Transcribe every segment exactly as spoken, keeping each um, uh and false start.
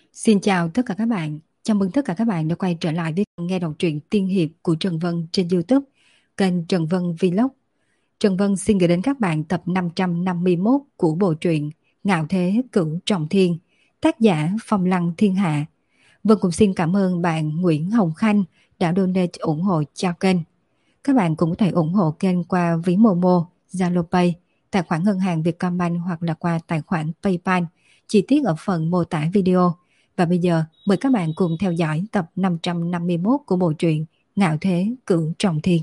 Xin chào tất cả các bạn. Chào mừng tất cả các bạn đã quay trở lại với nghe đọc truyện tiên hiệp của Trần Vân trên YouTube, kênh Trần Vân Vlog. Trần Vân xin gửi đến các bạn tập năm trăm năm mươi mốt của bộ truyện Ngạo Thế Cửu Trọng Thiên, tác giả Phong Lăng Thiên Hạ. Vân cũng xin cảm ơn bạn Nguyễn Hồng Khanh đã donate ủng hộ cho kênh. Các bạn cũng có thể ủng hộ kênh qua ví Momo, Zalo Pay, tài khoản ngân hàng Vietcombank hoặc là qua tài khoản PayPal, chi tiết ở phần mô tả video. Và bây giờ mời các bạn cùng theo dõi tập năm trăm năm mươi mốt của bộ truyện Ngạo Thế Cửu Trọng Thiên.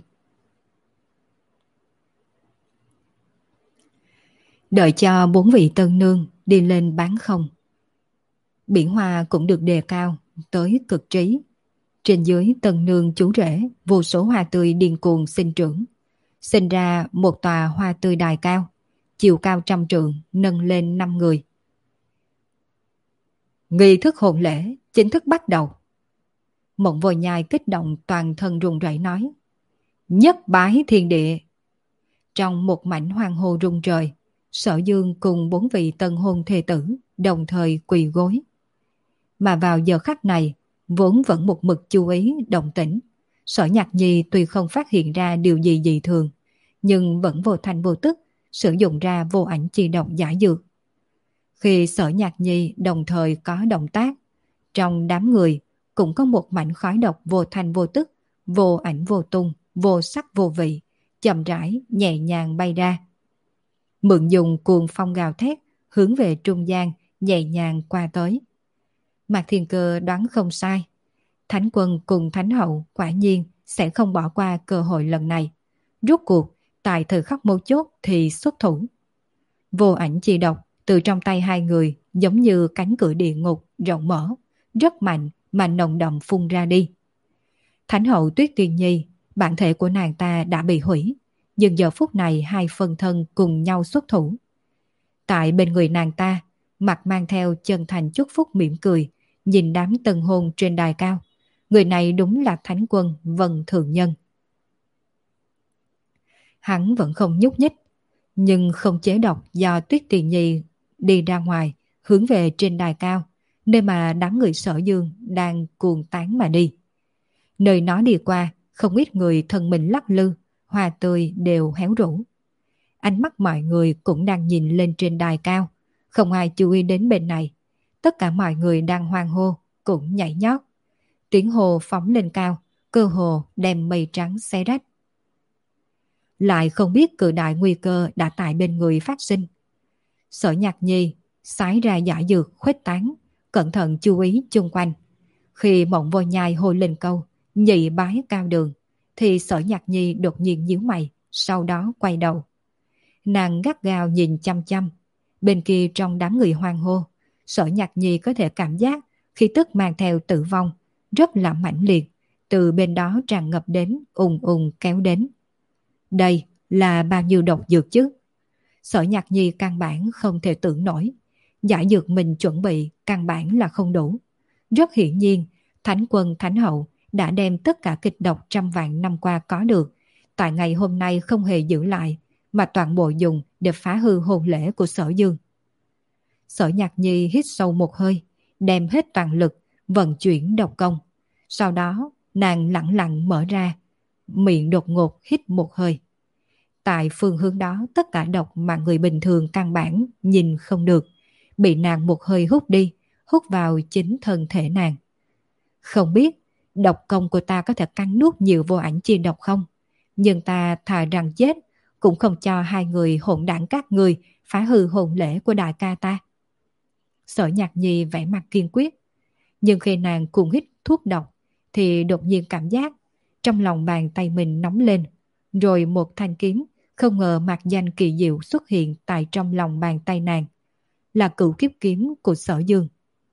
Đợi cho bốn vị tân nương đi lên bán không, biển hoa cũng được đề cao tới cực trí. Trên dưới tân nương chú rể, vô số hoa tươi điên cuồng sinh trưởng, sinh ra một tòa hoa tươi đài cao, chiều cao trăm trượng, nâng lên năm người. Nghi thức hôn lễ chính thức bắt đầu. Mộng Vô Nhai kích động toàn thân run rẩy nói: Nhất bái thiên địa. Trong một mảnh hoang hô rung trời, Sở Dương cùng bốn vị tân hôn thê tử đồng thời quỳ gối. Mà vào giờ khắc này, vốn vẫn một mực chú ý động tĩnh, Sở Nhạc Nhi tuy không phát hiện ra điều gì dị thường, nhưng vẫn vô thanh vô tức sử dụng ra vô ảnh chi độc giả dược. Khi Sở Nhạc Nhi đồng thời có động tác, trong đám người cũng có một mảnh khói độc vô thanh vô tức, vô ảnh vô tung, vô sắc vô vị, chậm rãi nhẹ nhàng bay ra. Mượn dùng cuồng phong gào thét, hướng về trung gian nhẹ nhàng qua tới. Mạc Thiên Cơ đoán không sai, Thánh Quân cùng Thánh Hậu quả nhiên sẽ không bỏ qua cơ hội lần này. Rốt cuộc tại thời khắc mấu chốt thì xuất thủ. Vô ảnh chi độc từ trong tay hai người giống như cánh cửa địa ngục rộng mở, rất mạnh mà nồng đậm phun ra đi. Thánh Hậu Tuyết Tiên Nhi, bản thể của nàng ta đã bị hủy, nhưng giờ phút này hai phân thân cùng nhau xuất thủ. Tại bên người nàng ta, mặt mang theo chân thành chúc phúc mỉm cười, nhìn đám tân hôn trên đài cao. Người này đúng là Thánh Quân Vân Thường Nhân. Hắn vẫn không nhúc nhích, nhưng không chế độc do Tuyết Tiền Nhi đi ra ngoài, hướng về trên đài cao, nơi mà đám người Sở Dương đang cuồng tán mà đi. Nơi nó đi qua, không ít người thân mình lắc lư, hoa tươi đều héo rũ. Ánh mắt mọi người cũng đang nhìn lên trên đài cao, không ai chú ý đến bên này. Tất cả mọi người đang hoan hô, cũng nhảy nhót. Tiếng hô phóng lên cao, cơ hồ đem mây trắng xé rách. Lại không biết cự đại nguy cơ đã tại bên người phát sinh. Sở Nhạc Nhi xái ra giả dược khuếch tán, cẩn thận chú ý chung quanh. Khi Mộng Vô Nhai hô lên câu nhị bái cao đường, thì Sở Nhạc Nhi đột nhiên nhíu mày, sau đó quay đầu. Nàng gắt gao nhìn chăm chăm. Bên kia trong đám người hoan hô, Sở Nhạc Nhi có thể cảm giác khí tức mang theo tử vong rất là mãnh liệt, từ bên đó tràn ngập đến, ùng ùng kéo đến. Đây là bao nhiêu độc dược chứ? Sở Nhạc Nhi căn bản không thể tưởng nổi. Giải dược mình chuẩn bị căn bản là không đủ. Rất hiển nhiên, Thánh Quân Thánh Hậu đã đem tất cả kịch độc trăm vạn năm qua có được, tại ngày hôm nay không hề giữ lại, mà toàn bộ dùng để phá hư hôn lễ của Sở Dương. Sở Nhạc Nhi hít sâu một hơi, đem hết toàn lực, vận chuyển độc công. Sau đó, nàng lặng lặng mở ra, miệng đột ngột hít một hơi. Tại phương hướng đó, tất cả độc mà người bình thường căn bản nhìn không được, bị nàng một hơi hút đi, hút vào chính thân thể nàng. Không biết độc công của ta có thể cắn nuốt nhiều vô ảnh chi độc không? Nhưng ta thà rằng chết, cũng không cho hai người hỗn đảng các người phá hư hôn lễ của đại ca ta. Sở Nhạc Nhi vẻ mặt kiên quyết. Nhưng khi nàng cùng hít thuốc độc, thì đột nhiên cảm giác trong lòng bàn tay mình nóng lên, rồi một thanh kiếm không ngờ mạc danh kỳ diệu xuất hiện tại trong lòng bàn tay nàng, là cửu kiếp kiếm của Sở Dương.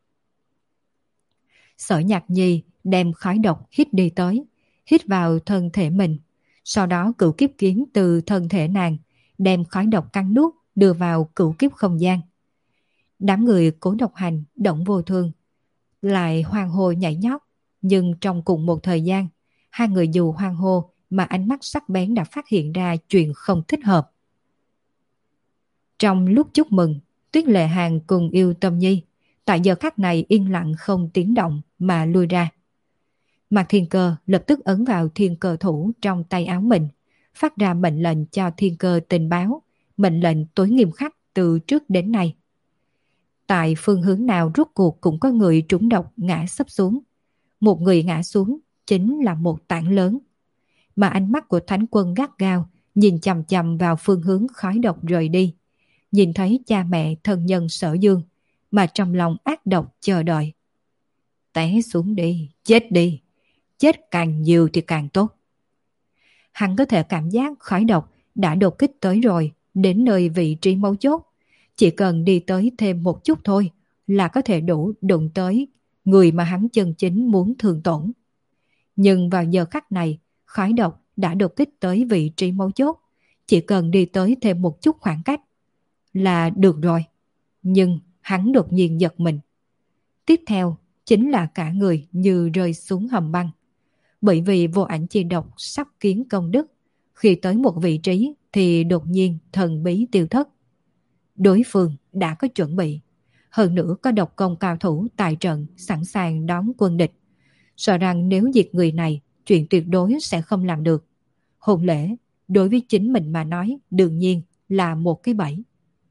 Sở Nhạc Nhi đem khói độc hít đi tới, hít vào thân thể mình, sau đó cửu kiếp kiếm từ thân thể nàng đem khói độc cắn nuốt đưa vào cửu kiếp không gian. Đám người Cố Độc Hành, Động Vô Thương lại hoan hô nhảy nhót, nhưng trong cùng một thời gian, hai người dù hoan hô mà ánh mắt sắc bén đã phát hiện ra chuyện không thích hợp. Trong lúc chúc mừng, Tuyết Lệ Hàn cùng Yêu Tâm Nhi tại giờ khắc này yên lặng không tiếng động mà lui ra. Mạc Thiên Cơ lập tức ấn vào thiên cơ thủ trong tay áo mình, phát ra mệnh lệnh cho thiên cơ tình báo, mệnh lệnh tối nghiêm khắc từ trước đến nay. Tại phương hướng nào rốt cuộc cũng có người trúng độc ngã sấp xuống. Một người ngã xuống chính là một tảng lớn. Mà ánh mắt của Thánh Quân gắt gao nhìn chằm chằm vào phương hướng khói độc rời đi. Nhìn thấy cha mẹ thân nhân Sở Dương mà trong lòng ác độc chờ đợi. Té xuống đi, chết đi. Chết càng nhiều thì càng tốt. Hắn có thể cảm giác khói độc đã đột kích tới rồi, đến nơi vị trí mấu chốt. Chỉ cần đi tới thêm một chút thôi là có thể đủ đụng tới người mà hắn chân chính muốn thương tổn. Nhưng vào giờ khắc này, khói độc đã đột kích tới vị trí mấu chốt. Chỉ cần đi tới thêm một chút khoảng cách là được rồi. Nhưng hắn đột nhiên giật mình. Tiếp theo chính là cả người như rơi xuống hầm băng. Bởi vì vô ảnh chi độc sắp kiến công đức, khi tới một vị trí thì đột nhiên thần bí tiêu thất. Đối phương đã có chuẩn bị, hơn nữa có độc công cao thủ tại trận sẵn sàng đón quân địch. Sợ rằng nếu diệt người này, chuyện tuyệt đối sẽ không làm được. Hôn lễ, đối với chính mình mà nói, đương nhiên là một cái bẫy.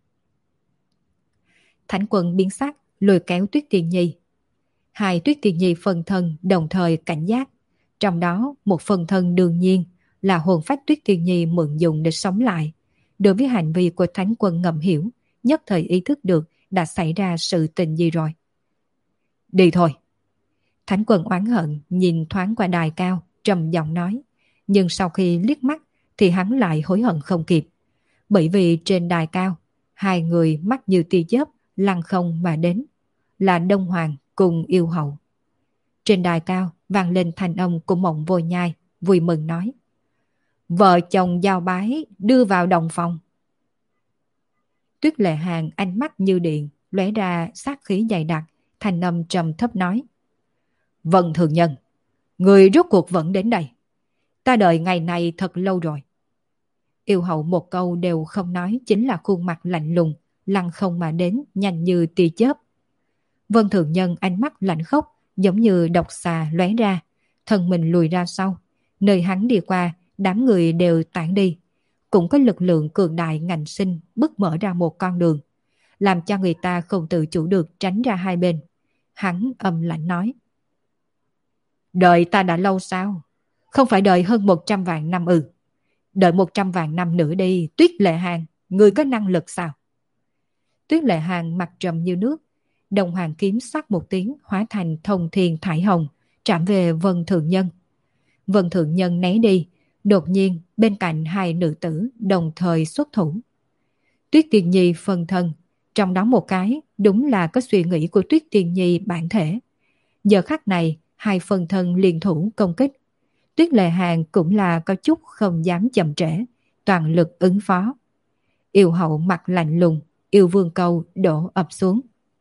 Thánh Quân biến sắc, lôi kéo Tuyết Tiên Nhi. Hai Tuyết Tiên Nhi phân thân đồng thời cảnh giác. Trong đó một phần thân đương nhiên là hồn phách Tuyết Tiên Nhi mượn dùng để sống lại. Đối với hành vi của Thánh Quân ngầm hiểu, nhất thời ý thức được đã xảy ra sự tình gì rồi. Đi thôi. Thánh Quân oán hận nhìn thoáng qua đài cao, trầm giọng nói. Nhưng sau khi liếc mắt thì hắn lại hối hận không kịp. Bởi vì trên đài cao, hai người mắt như tia chớp lăng không mà đến. Là Đông Hoàng cùng Yêu Hậu. Trên đài cao vang lên thanh âm của Mộng Vô Nhai, vui mừng nói. Vợ chồng giao bái đưa vào đồng phòng. Tuyết Lệ Hàn ánh mắt như điện, lóe ra sát khí dày đặc, thanh âm trầm thấp nói. Vân Thường Nhân, người rốt cuộc vẫn đến đây. Ta đợi ngày này thật lâu rồi. Yêu Hậu một câu đều không nói, chính là khuôn mặt lạnh lùng, lăng không mà đến, nhanh như tia chớp. Vân Thường Nhân ánh mắt lạnh khốc, giống như độc xà lóe ra, thân mình lùi ra sau. Nơi hắn đi qua, đám người đều tản đi. Cũng có lực lượng cường đại ngạnh sinh bứt mở ra một con đường, làm cho người ta không tự chủ được tránh ra hai bên. Hắn âm lạnh nói. Đợi ta đã lâu sao? Không phải đợi hơn một trăm vạn năm ư? Đợi một trăm vạn năm nữa đi, Tuyết Lệ Hàn, ngươi có năng lực sao? Tuyết Lệ Hàn mặt trầm như nước, đồng hoàng kiếm sắc một tiếng hóa thành thông thiên thải hồng, chạm về Vân Thường Nhân. Vân Thường Nhân né đi, đột nhiên bên cạnh hai nữ tử đồng thời xuất thủ. Tuyết Tiên Nhi phân thân, trong đó một cái đúng là có suy nghĩ của Tuyết Tiên Nhi bản thể. Giờ khắc này, hai phân thân liên thủ công kích. Tuyết Lệ Hàn cũng là có chút không dám chậm trễ, toàn lực ứng phó. Yêu Hậu mặt lạnh lùng, yêu vương câu đổ ập xuống.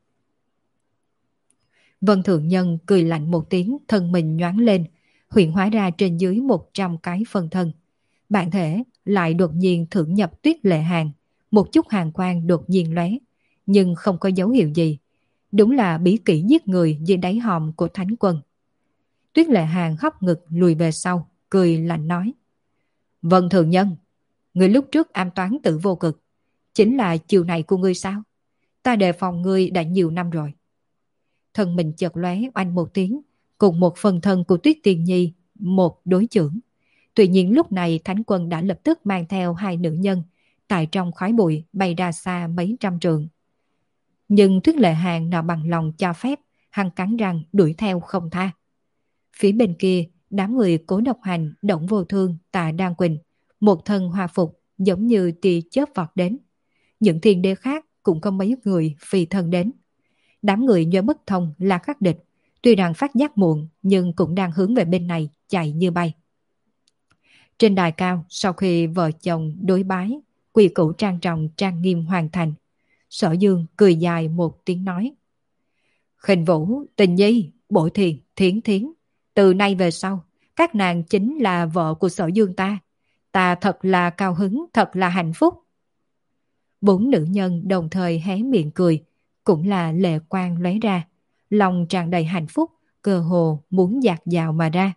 Vân Thượng Nhân cười lạnh một tiếng, thân mình nhoáng lên, hiện hóa ra trên dưới một trăm cái phân thân. Bản thể lại đột nhiên thượng nhập Tuyết Lệ Hàn, một chút hàn quang đột nhiên lóe, nhưng không có dấu hiệu gì. Đúng là bí kỹ giết người dưới đáy hòm của Thánh Quân. Tuyết Lệ Hàn hóc ngực lùi về sau, cười lạnh nói. Vân Thường Nhân, người lúc trước am toán tự vô cực, chính là chiều này của ngươi sao? Ta đề phòng ngươi đã nhiều năm rồi. Thân mình chợt lóe oanh một tiếng, cùng một phần thân của Tuyết Tiên Nhi, một đối chưởng. Tuy nhiên lúc này Thánh Quân đã lập tức mang theo hai nữ nhân, tại trong khói bụi bay ra xa mấy trăm trượng. Nhưng Tuyết Lệ Hàn nào bằng lòng cho phép, hắn cắn răng đuổi theo không tha. Phía bên kia, đám người Cố Độc Hành, Động Vô Thương, Tạ Đan Quỳnh, một thân hoa phục giống như tia chớp vọt đến. Những thiên đế khác cũng có mấy người phi thân đến. Đám người nhớ bất thông là khắc địch, tuy rằng phát giác muộn nhưng cũng đang hướng về bên này chạy như bay. Trên đài cao, sau khi vợ chồng đối bái, quỳ cửu trang trọng trang nghiêm hoàn thành, Sở Dương cười dài một tiếng nói. Khinh Vũ, Tình Nhi, Bội Thiền, Thiến Thiến, từ nay về sau, các nàng chính là vợ của Sở Dương ta. Ta thật là cao hứng, thật là hạnh phúc. Bốn nữ nhân đồng thời hé miệng cười, cũng là lệ quang lóe ra, lòng tràn đầy hạnh phúc, cơ hồ muốn dạt dào mà ra.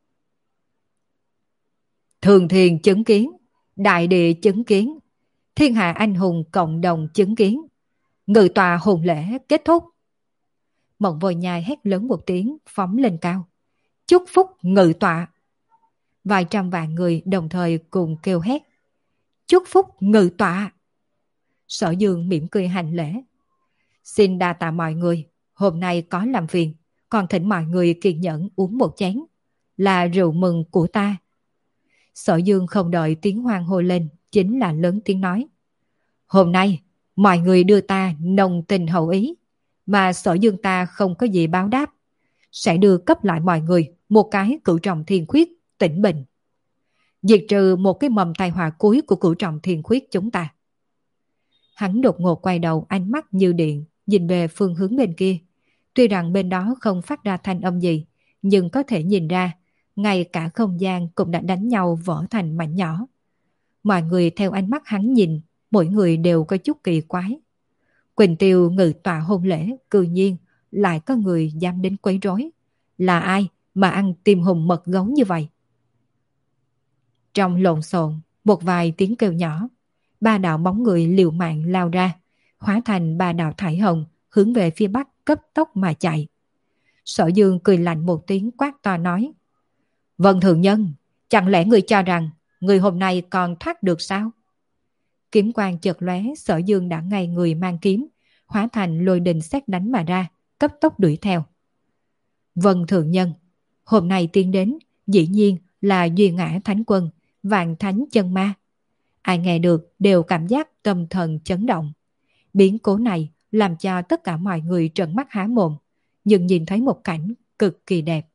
Thường thiền chứng kiến, đại địa chứng kiến, thiên hạ anh hùng cộng đồng chứng kiến. Ngự tòa hồn lễ kết thúc. Mộng Vô Nhai hét lớn một tiếng, phóng lên cao. Chúc phúc ngự tọa. Vài trăm vạn người đồng thời cùng kêu hét. Chúc phúc ngự tọa. Sở Dương mỉm cười hành lễ. Xin đa tạ mọi người, hôm nay có làm phiền, còn thỉnh mọi người kiên nhẫn uống một chén. Là rượu mừng của ta. Sở Dương không đợi tiếng hoan hô lên, chính là lớn tiếng nói. Hôm nay, mọi người đưa ta nồng tình hậu ý, mà Sở Dương ta không có gì báo đáp. Sẽ đưa cấp lại mọi người một cái cửu trọng thiên khuyết tĩnh bình. Diệt trừ một cái mầm tai họa cuối của cửu trọng thiên khuyết chúng ta. Hắn đột ngột quay đầu, ánh mắt như điện, nhìn về phương hướng bên kia. Tuy rằng bên đó không phát ra thanh âm gì, nhưng có thể nhìn ra, ngay cả không gian cũng đã đánh nhau vỡ thành mảnh nhỏ. Mọi người theo ánh mắt hắn nhìn, mỗi người đều có chút kỳ quái. Quỳnh Tiêu ngự tọa hôn lễ, cư nhiên lại có người dám đến quấy rối. Là ai mà ăn tim hùng mật gấu như vậy? Trong lộn xộn, một vài tiếng kêu nhỏ, ba đạo bóng người liều mạng lao ra, hóa thành ba đạo thải hồng, hướng về phía bắc cấp tốc mà chạy. Sở Dương cười lạnh một tiếng, quát to nói. Vân Thượng Nhân, chẳng lẽ người cho rằng người hôm nay còn thoát được sao? Kiếm quang chợt lóe, Sở Dương đã ngay người mang kiếm, hóa thành lôi đình sét đánh mà ra, cấp tốc đuổi theo. Vân Thượng Nhân, hôm nay tiến đến, dĩ nhiên là Duy Ngã Thánh Quân, Vạn Thánh Chân Ma. Ai nghe được đều cảm giác tâm thần chấn động. Biến cố này làm cho tất cả mọi người trợn mắt há mồm, nhưng nhìn thấy một cảnh cực kỳ đẹp.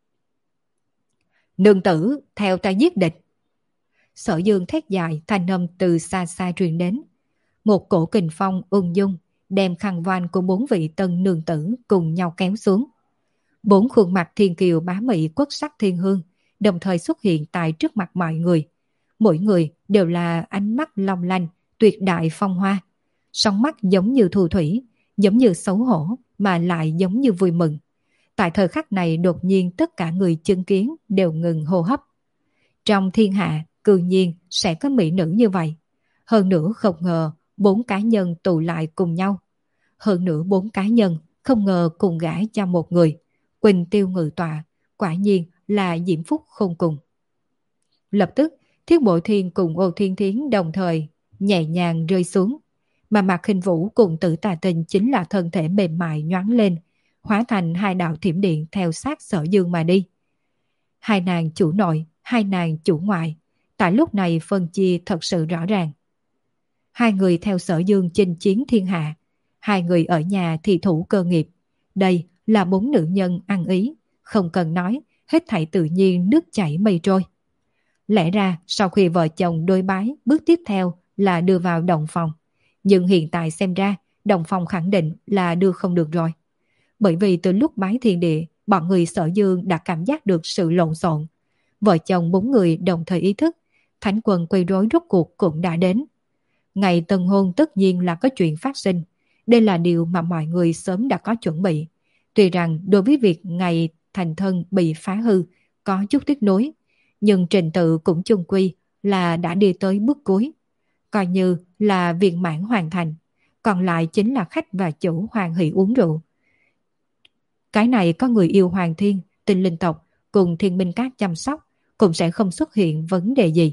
Nương tử, theo ta giết địch. Sở Dương thét dài, thanh âm từ xa xa truyền đến. Một cổ kình phong ung dung, đem khăn voan của bốn vị tân nương tử cùng nhau kéo xuống. Bốn khuôn mặt thiên kiều bá mị quất sắc thiên hương, đồng thời xuất hiện tại trước mặt mọi người. Mỗi người đều là ánh mắt long lanh, tuyệt đại phong hoa. Sóng mắt giống như thu thủy, giống như xấu hổ, mà lại giống như vui mừng. Tại thời khắc này đột nhiên tất cả người chứng kiến đều ngừng hô hấp. Trong thiên hạ, cư nhiên sẽ có mỹ nữ như vậy. Hơn nữa không ngờ bốn cá nhân tụ lại cùng nhau. Hơn nữa bốn cá nhân không ngờ cùng gả cho một người. Quỳnh Tiêu ngự tọa, quả nhiên là diễm phúc khôn cùng. Lập tức, Thiết Bộ Thiên cùng Ô Thiên Thiến đồng thời nhẹ nhàng rơi xuống. Mà Mạc Khinh Vũ cùng Tử Tà Tình chính là thân thể mềm mại nhoáng lên, hóa thành hai đạo thiểm điện theo sát Sở Dương mà đi. Hai nàng chủ nội, hai nàng chủ ngoại, tại lúc này phân chia thật sự rõ ràng. Hai người theo Sở Dương chinh chiến thiên hạ, hai người ở nhà thì thủ cơ nghiệp. Đây là bốn nữ nhân ăn ý, không cần nói, hết thảy tự nhiên nước chảy mây trôi. Lẽ ra sau khi vợ chồng đôi bái, bước tiếp theo là đưa vào động phòng. Nhưng hiện tại xem ra, động phòng khẳng định là đưa không được rồi. Bởi vì từ lúc bái thiên địa, bọn người Sở Dương đã cảm giác được sự lộn xộn. Vợ chồng bốn người đồng thời ý thức, thánh quân quấy rối rốt cuộc cũng đã đến. Ngày tân hôn tất nhiên là có chuyện phát sinh. Đây là điều mà mọi người sớm đã có chuẩn bị. Tuy rằng đối với việc ngày thành thân bị phá hư có chút tiếc nuối, nhưng trình tự cũng chung quy là đã đi tới bước cuối. Coi như là viên mãn hoàn thành, còn lại chính là khách và chủ hoan hỷ uống rượu. Cái này có người yêu Hoàng Thiên, Tinh Linh tộc cùng Thiên Minh Các chăm sóc, cũng sẽ không xuất hiện vấn đề gì.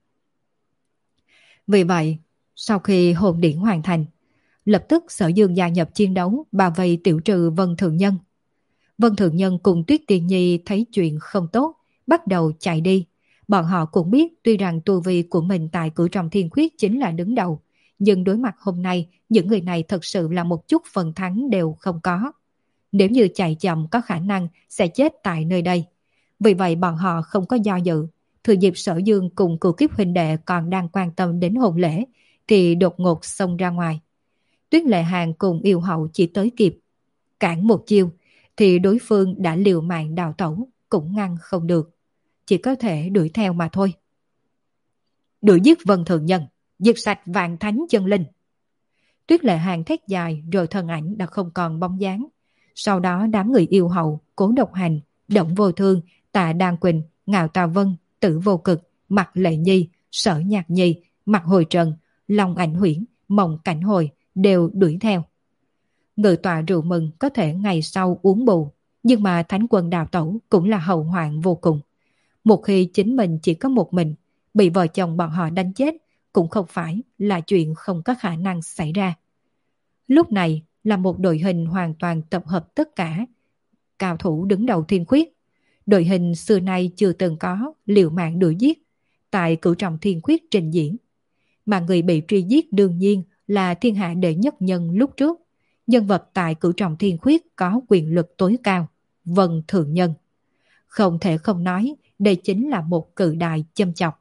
Vì vậy, sau khi hồn điển hoàn thành, lập tức Sở Dương gia nhập chiến đấu, bảo vệ tiểu trừ Vân Thượng Nhân. Vân Thượng Nhân cùng Tuyết Tiên Nhi thấy chuyện không tốt, bắt đầu chạy đi. Bọn họ cũng biết tuy rằng tu vi của mình tại cửu trọng thiên khuyết chính là đứng đầu, nhưng đối mặt hôm nay, những người này thật sự là một chút phần thắng đều không có. Nếu như chạy chậm có khả năng sẽ chết tại nơi đây. Vì vậy bọn họ không có do dự. Thừa dịp Sở Dương cùng cửu kiếp huynh đệ còn đang quan tâm đến hôn lễ, thì đột ngột xông ra ngoài. Tuyết Lệ Hàng cùng Yêu Hậu chỉ tới kịp cản một chiêu, thì đối phương đã liều mạng đào tẩu, cũng ngăn không được. Chỉ có thể đuổi theo mà thôi. Đuổi giết Vân Thượng Nhân, diệt sạch Vạn Thánh Chân Linh. Tuyết Lệ Hàng thét dài rồi thân ảnh đã không còn bóng dáng. Sau đó đám người yêu hậu, Cố Độc Hành, Động Vô Thương, Tạ Đan Quỳnh, Ngạo Tà Vân, Tử Vô Cực, Mặt Lệ Nhi, Sở Nhạc Nhi, Mặt Hồi Trần, Long Ảnh Huyễn, Mộng Cảnh Hồi đều đuổi theo. Ngự tọa rượu mừng có thể ngày sau uống bù, nhưng mà thánh quân đào tẩu cũng là hậu hoạn vô cùng. Một khi chính mình chỉ có một mình, bị vợ chồng bọn họ đánh chết cũng không phải là chuyện không có khả năng xảy ra. Lúc này là một đội hình hoàn toàn tập hợp tất cả cao thủ đứng đầu thiên khuyết. Đội hình xưa nay chưa từng có liều mạng đuổi giết tại cửu trọng thiên khuyết trình diễn. Mà người bị truy giết đương nhiên là thiên hạ đệ nhất nhân lúc trước, nhân vật tại cửu trọng thiên khuyết có quyền lực tối cao, Vân Thượng Nhân. Không thể không nói, đây chính là một cự đại châm chọc.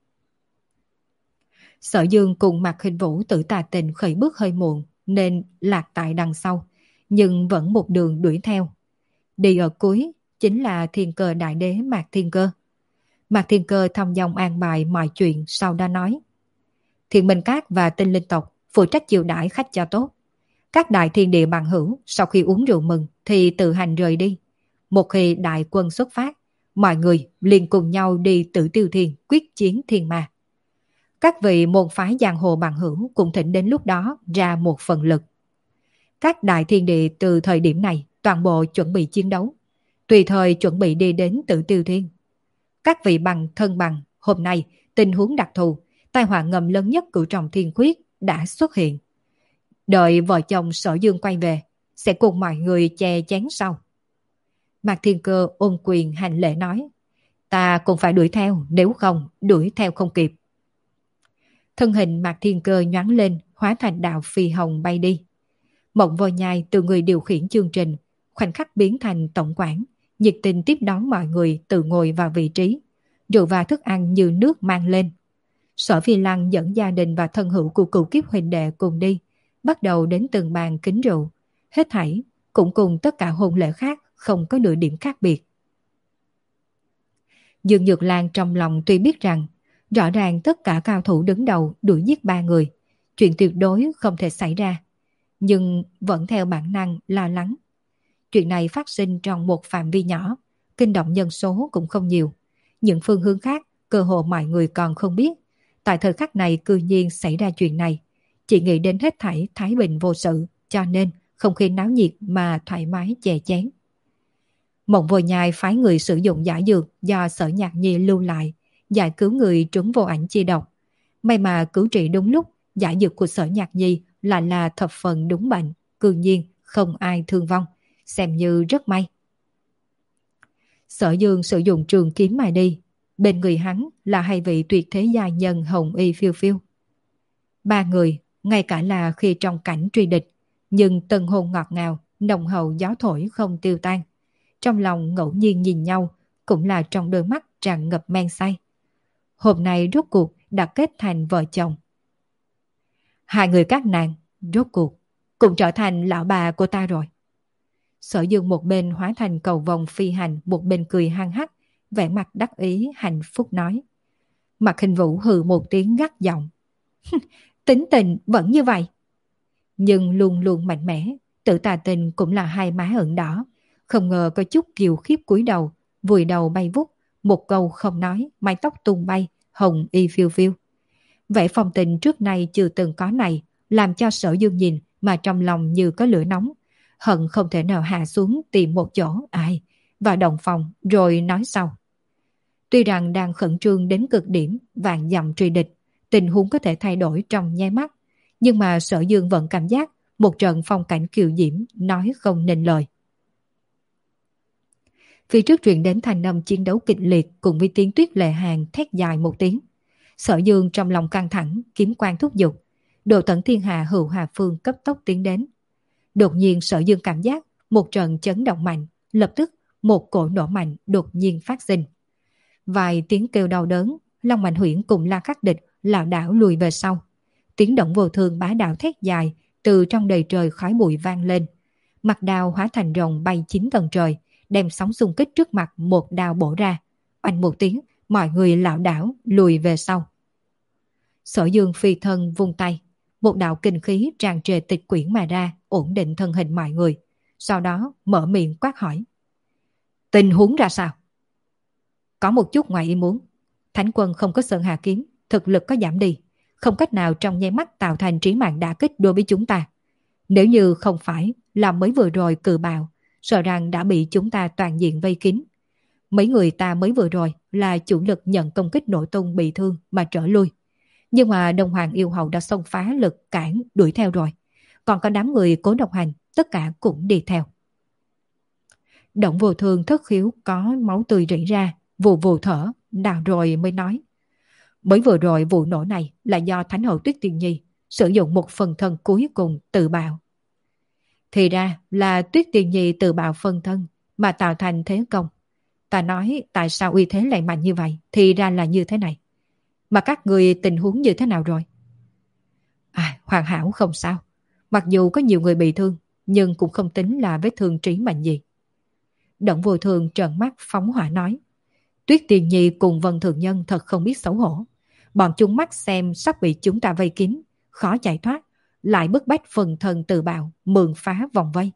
Sở Dương cùng Mạc Hình Vũ Tử Tà Tình khởi bước hơi muộn nên lạc tại đằng sau, nhưng vẫn một đường đuổi theo. Đi ở cuối chính là Thiên Cơ Đại Đế Mạc Thiên Cơ. Mạc Thiên Cơ thông dong an bài mọi chuyện, sau đó nói: Thiên Minh Các và Tinh Linh tộc phụ trách chiêu đãi khách cho tốt. Các đại thiên địa bằng hữu sau khi uống rượu mừng thì tự hành rời đi. Một khi đại quân xuất phát, mọi người liền cùng nhau đi Tử Tiêu Thiên quyết chiến thiên ma. Các vị môn phái giang hồ bằng hữu cũng thỉnh đến lúc đó ra một phần lực. Các đại thiên địa từ thời điểm này toàn bộ chuẩn bị chiến đấu, tùy thời chuẩn bị đi đến Tử Tiêu Thiên. Các vị bằng thân bằng, hôm nay tình huống đặc thù, tai họa ngầm lớn nhất cửu trọng thiên khuyết đã xuất hiện. Đợi vợ chồng Sở Dương quay về, sẽ cùng mọi người che chén sau. Mạc Thiên Cơ ôm quyền hành lễ nói: Ta cũng phải đuổi theo, nếu không đuổi theo không kịp. Thân hình Mạc Thiên Cơ nhoáng lên, hóa thành đạo phi hồng bay đi. Mộng Vô Nhai từ người điều khiển chương trình, khoảnh khắc biến thành tổng quản, nhiệt tình tiếp đón mọi người tự ngồi vào vị trí, rượu và thức ăn như nước mang lên. Sở Phi Lăng dẫn gia đình và thân hữu của cựu kiếp huynh đệ cùng đi, bắt đầu đến từng bàn kính rượu, hết thảy cũng cùng tất cả hôn lễ khác không có nửa điểm khác biệt. Dương Nhược Lan trong lòng tuy biết rằng rõ ràng tất cả cao thủ đứng đầu đuổi giết ba người, chuyện tuyệt đối không thể xảy ra, nhưng vẫn theo bản năng lo lắng. Chuyện này phát sinh trong một phạm vi nhỏ, kinh động nhân số cũng không nhiều. Những phương hướng khác, cơ hồ mọi người còn không biết. Tại thời khắc này cư nhiên xảy ra chuyện này, chỉ nghĩ đến hết thảy thái bình vô sự, cho nên không khí náo nhiệt mà thoải mái chè chén. Mộng Vô Nhai phái người sử dụng giả dược do Sở Nhạc Nhi lưu lại, giải cứu người trúng vô ảnh chi độc. May mà cứu trị đúng lúc, giả dược của Sở Nhạc Nhi lại là thập phần đúng bệnh, cư nhiên không ai thương vong, xem như rất may. Sở Dương sử dụng trường kiếm mà đi, bên người hắn là hai vị tuyệt thế gia nhân hồng y phiêu phiêu. Ba người, ngay cả là khi trong cảnh truy địch, nhưng tân hôn ngọt ngào, nồng hậu gió thổi không tiêu tan. Trong lòng ngẫu nhiên nhìn nhau, cũng là trong đôi mắt tràn ngập men say. Hôm nay rốt cuộc đã kết thành vợ chồng. Hai người các nàng, rốt cuộc, cũng trở thành lão bà của ta rồi. Sở Dương một bên hóa thành cầu vồng phi hành, một bên cười hăng hắc, vẻ mặt đắc ý hạnh phúc nói. Mạc Hình Vũ hừ một tiếng gắt giọng. Tính tình vẫn như vậy. Nhưng luôn luôn mạnh mẽ, Tử Tà Tình cũng là hai má ửng đỏ. Không ngờ có chút kiều khiếp cúi đầu, vùi đầu bay vút, một câu không nói, mái tóc tung bay, hồng y phiêu phiêu. Vẻ phong tình trước nay chưa từng có này, làm cho Sở Dương nhìn mà trong lòng như có lửa nóng, hận không thể nào hạ xuống tìm một chỗ ai, vào động phòng rồi nói sau. Tuy rằng đang khẩn trương đến cực điểm, vạn dặm truy địch, tình huống có thể thay đổi trong nháy mắt, nhưng mà Sở Dương vẫn cảm giác một trận phong cảnh kiều diễm nói không nên lời. Phía trước truyền đến thành âm chiến đấu kịch liệt cùng với tiếng Tuyết Lệ Hàng thét dài một tiếng. Sở Dương trong lòng căng thẳng, kiếm quan thúc giục. Đồ Tận Thiên Hạ Hữu Hà Phương cấp tốc tiến đến. Đột nhiên Sở Dương cảm giác một trận chấn động mạnh, lập tức một cổ nổ mạnh đột nhiên phát sinh. Vài tiếng kêu đau đớn, Long Mạnh Huyễn cùng La Khắc Địch lảo đảo lùi về sau. Tiếng Động Vô Thương bá đạo thét dài từ trong đầy trời khói bụi vang lên. Mặt đao hóa thành rồng bay chín tầng trời, đem sóng xung kích trước mặt một đao bổ ra. Oanh một tiếng, mọi người lảo đảo lùi về sau. Sở Dương phi thân vung tay, một đạo kinh khí tràn trề tịch quyển mà ra, ổn định thân hình mọi người. Sau đó mở miệng quát hỏi. Tình huống ra sao? Có một chút ngoài ý muốn. Thánh quân không có Sơn Hà kiếm, thực lực có giảm đi, không cách nào trong nháy mắt tạo thành trí mạng đả kích đối với chúng ta. Nếu như không phải là mới vừa rồi cự bạo, sợ rằng đã bị chúng ta toàn diện vây kín. Mấy người ta mới vừa rồi là chủ lực nhận công kích nổ tung bị thương mà trở lui. Nhưng mà Đông Hoàng yêu hầu đã xông phá lực cản đuổi theo rồi. Còn có đám người Cố Độc Hành tất cả cũng đi theo. Động Vô Thương thất khiếu có máu tươi rỉ ra, vù vù thở, đào rồi mới nói. Mới vừa rồi vụ nổ này là do Thánh hậu Tuyết Tiên Nhi sử dụng một phần thân cuối cùng tự bạo. Thì ra là Tuyết Tiên Nhi tự bạo phân thân mà tạo thành thế công. Ta nói tại sao uy thế lại mạnh như vậy, thì ra là như thế này. Mà các người tình huống như thế nào rồi? À, hoàn hảo không sao. Mặc dù có nhiều người bị thương, nhưng cũng không tính là vết thương trí mệnh gì. Động Vô Thường trợn mắt phóng hỏa nói. Tuyết Tiên Nhi cùng Vân Thường Nhân thật không biết xấu hổ. Bọn chúng mắt xem sắp bị chúng ta vây kín, khó chạy thoát, lại bức bách phần thân tự bạo, mượn phá vòng vây.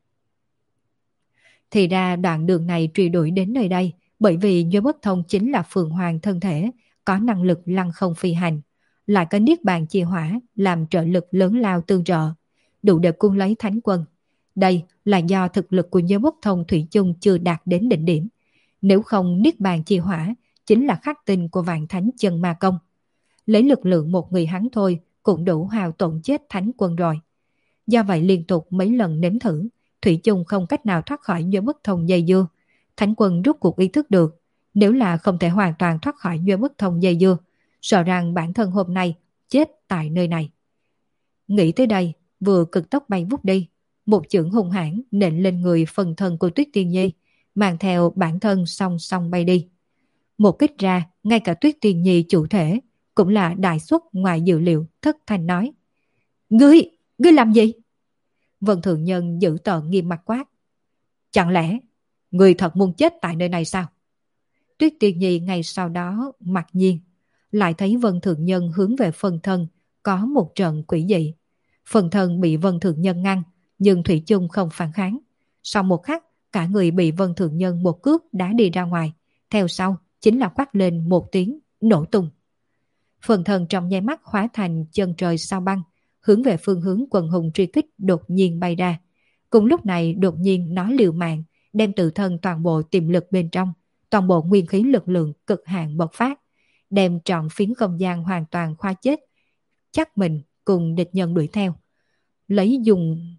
Thì ra đoạn đường này truy đuổi đến nơi đây, bởi vì Nho Bất Thông chính là phượng hoàng thân thể, có năng lực lăng không phi hành, lại có niết bàn chi hỏa làm trợ lực lớn lao tương trợ, đủ để cung lấy thánh quân. Đây là do thực lực của Nho Bất Thông thủy chung chưa đạt đến đỉnh điểm. Nếu không niết bàn chi hỏa chính là khắc tinh của vạn thánh chân ma công. Lấy lực lượng một người hắn thôi cũng đủ hao tổn chết thánh quân rồi. Do vậy liên tục mấy lần nếm thử, thủy chung không cách nào thoát khỏi Nho Bất Thông dây dưa. Thánh quân rút cuộc ý thức được, nếu là không thể hoàn toàn thoát khỏi Nho Bất Thông dây dưa, sợ rằng bản thân hôm nay chết tại nơi này. Nghĩ tới đây, vừa cực tốc bay vút đi, một chưởng hung hãn nện lên người phần thân của Tuyết Tiên Nhi, mang theo bản thân song song bay đi. Một kích ra, ngay cả Tuyết Tiên Nhi chủ thể cũng là đại xuất ngoài dự liệu, thất thanh nói. Ngươi, ngươi làm gì? Vân Thường Nhân giữ tợn nghiêm mặt quát. Chẳng lẽ ngươi thật muốn chết tại nơi này sao? Tuyết Tiên Nhi ngay sau đó mặc nhiên, lại thấy Vân Thường Nhân hướng về phần thân, có một trận quỷ dị. Phần thân bị Vân Thường Nhân ngăn, nhưng thủy chung không phản kháng. Sau một khắc, cả người bị Vân Thường Nhân một cước đá đi ra ngoài, theo sau chính là quát lên một tiếng nổ tung. Phần thân trong nháy mắt hóa thành chân trời sao băng, hướng về phương hướng quần hùng truy kích đột nhiên bay ra. Cùng lúc này đột nhiên nó liều mạng, đem tự thân toàn bộ tiềm lực bên trong, toàn bộ nguyên khí lực lượng cực hạn bộc phát, đem trọn phiến không gian hoàn toàn khóa chết, chắc mình cùng địch nhân đuổi theo. Lấy dùng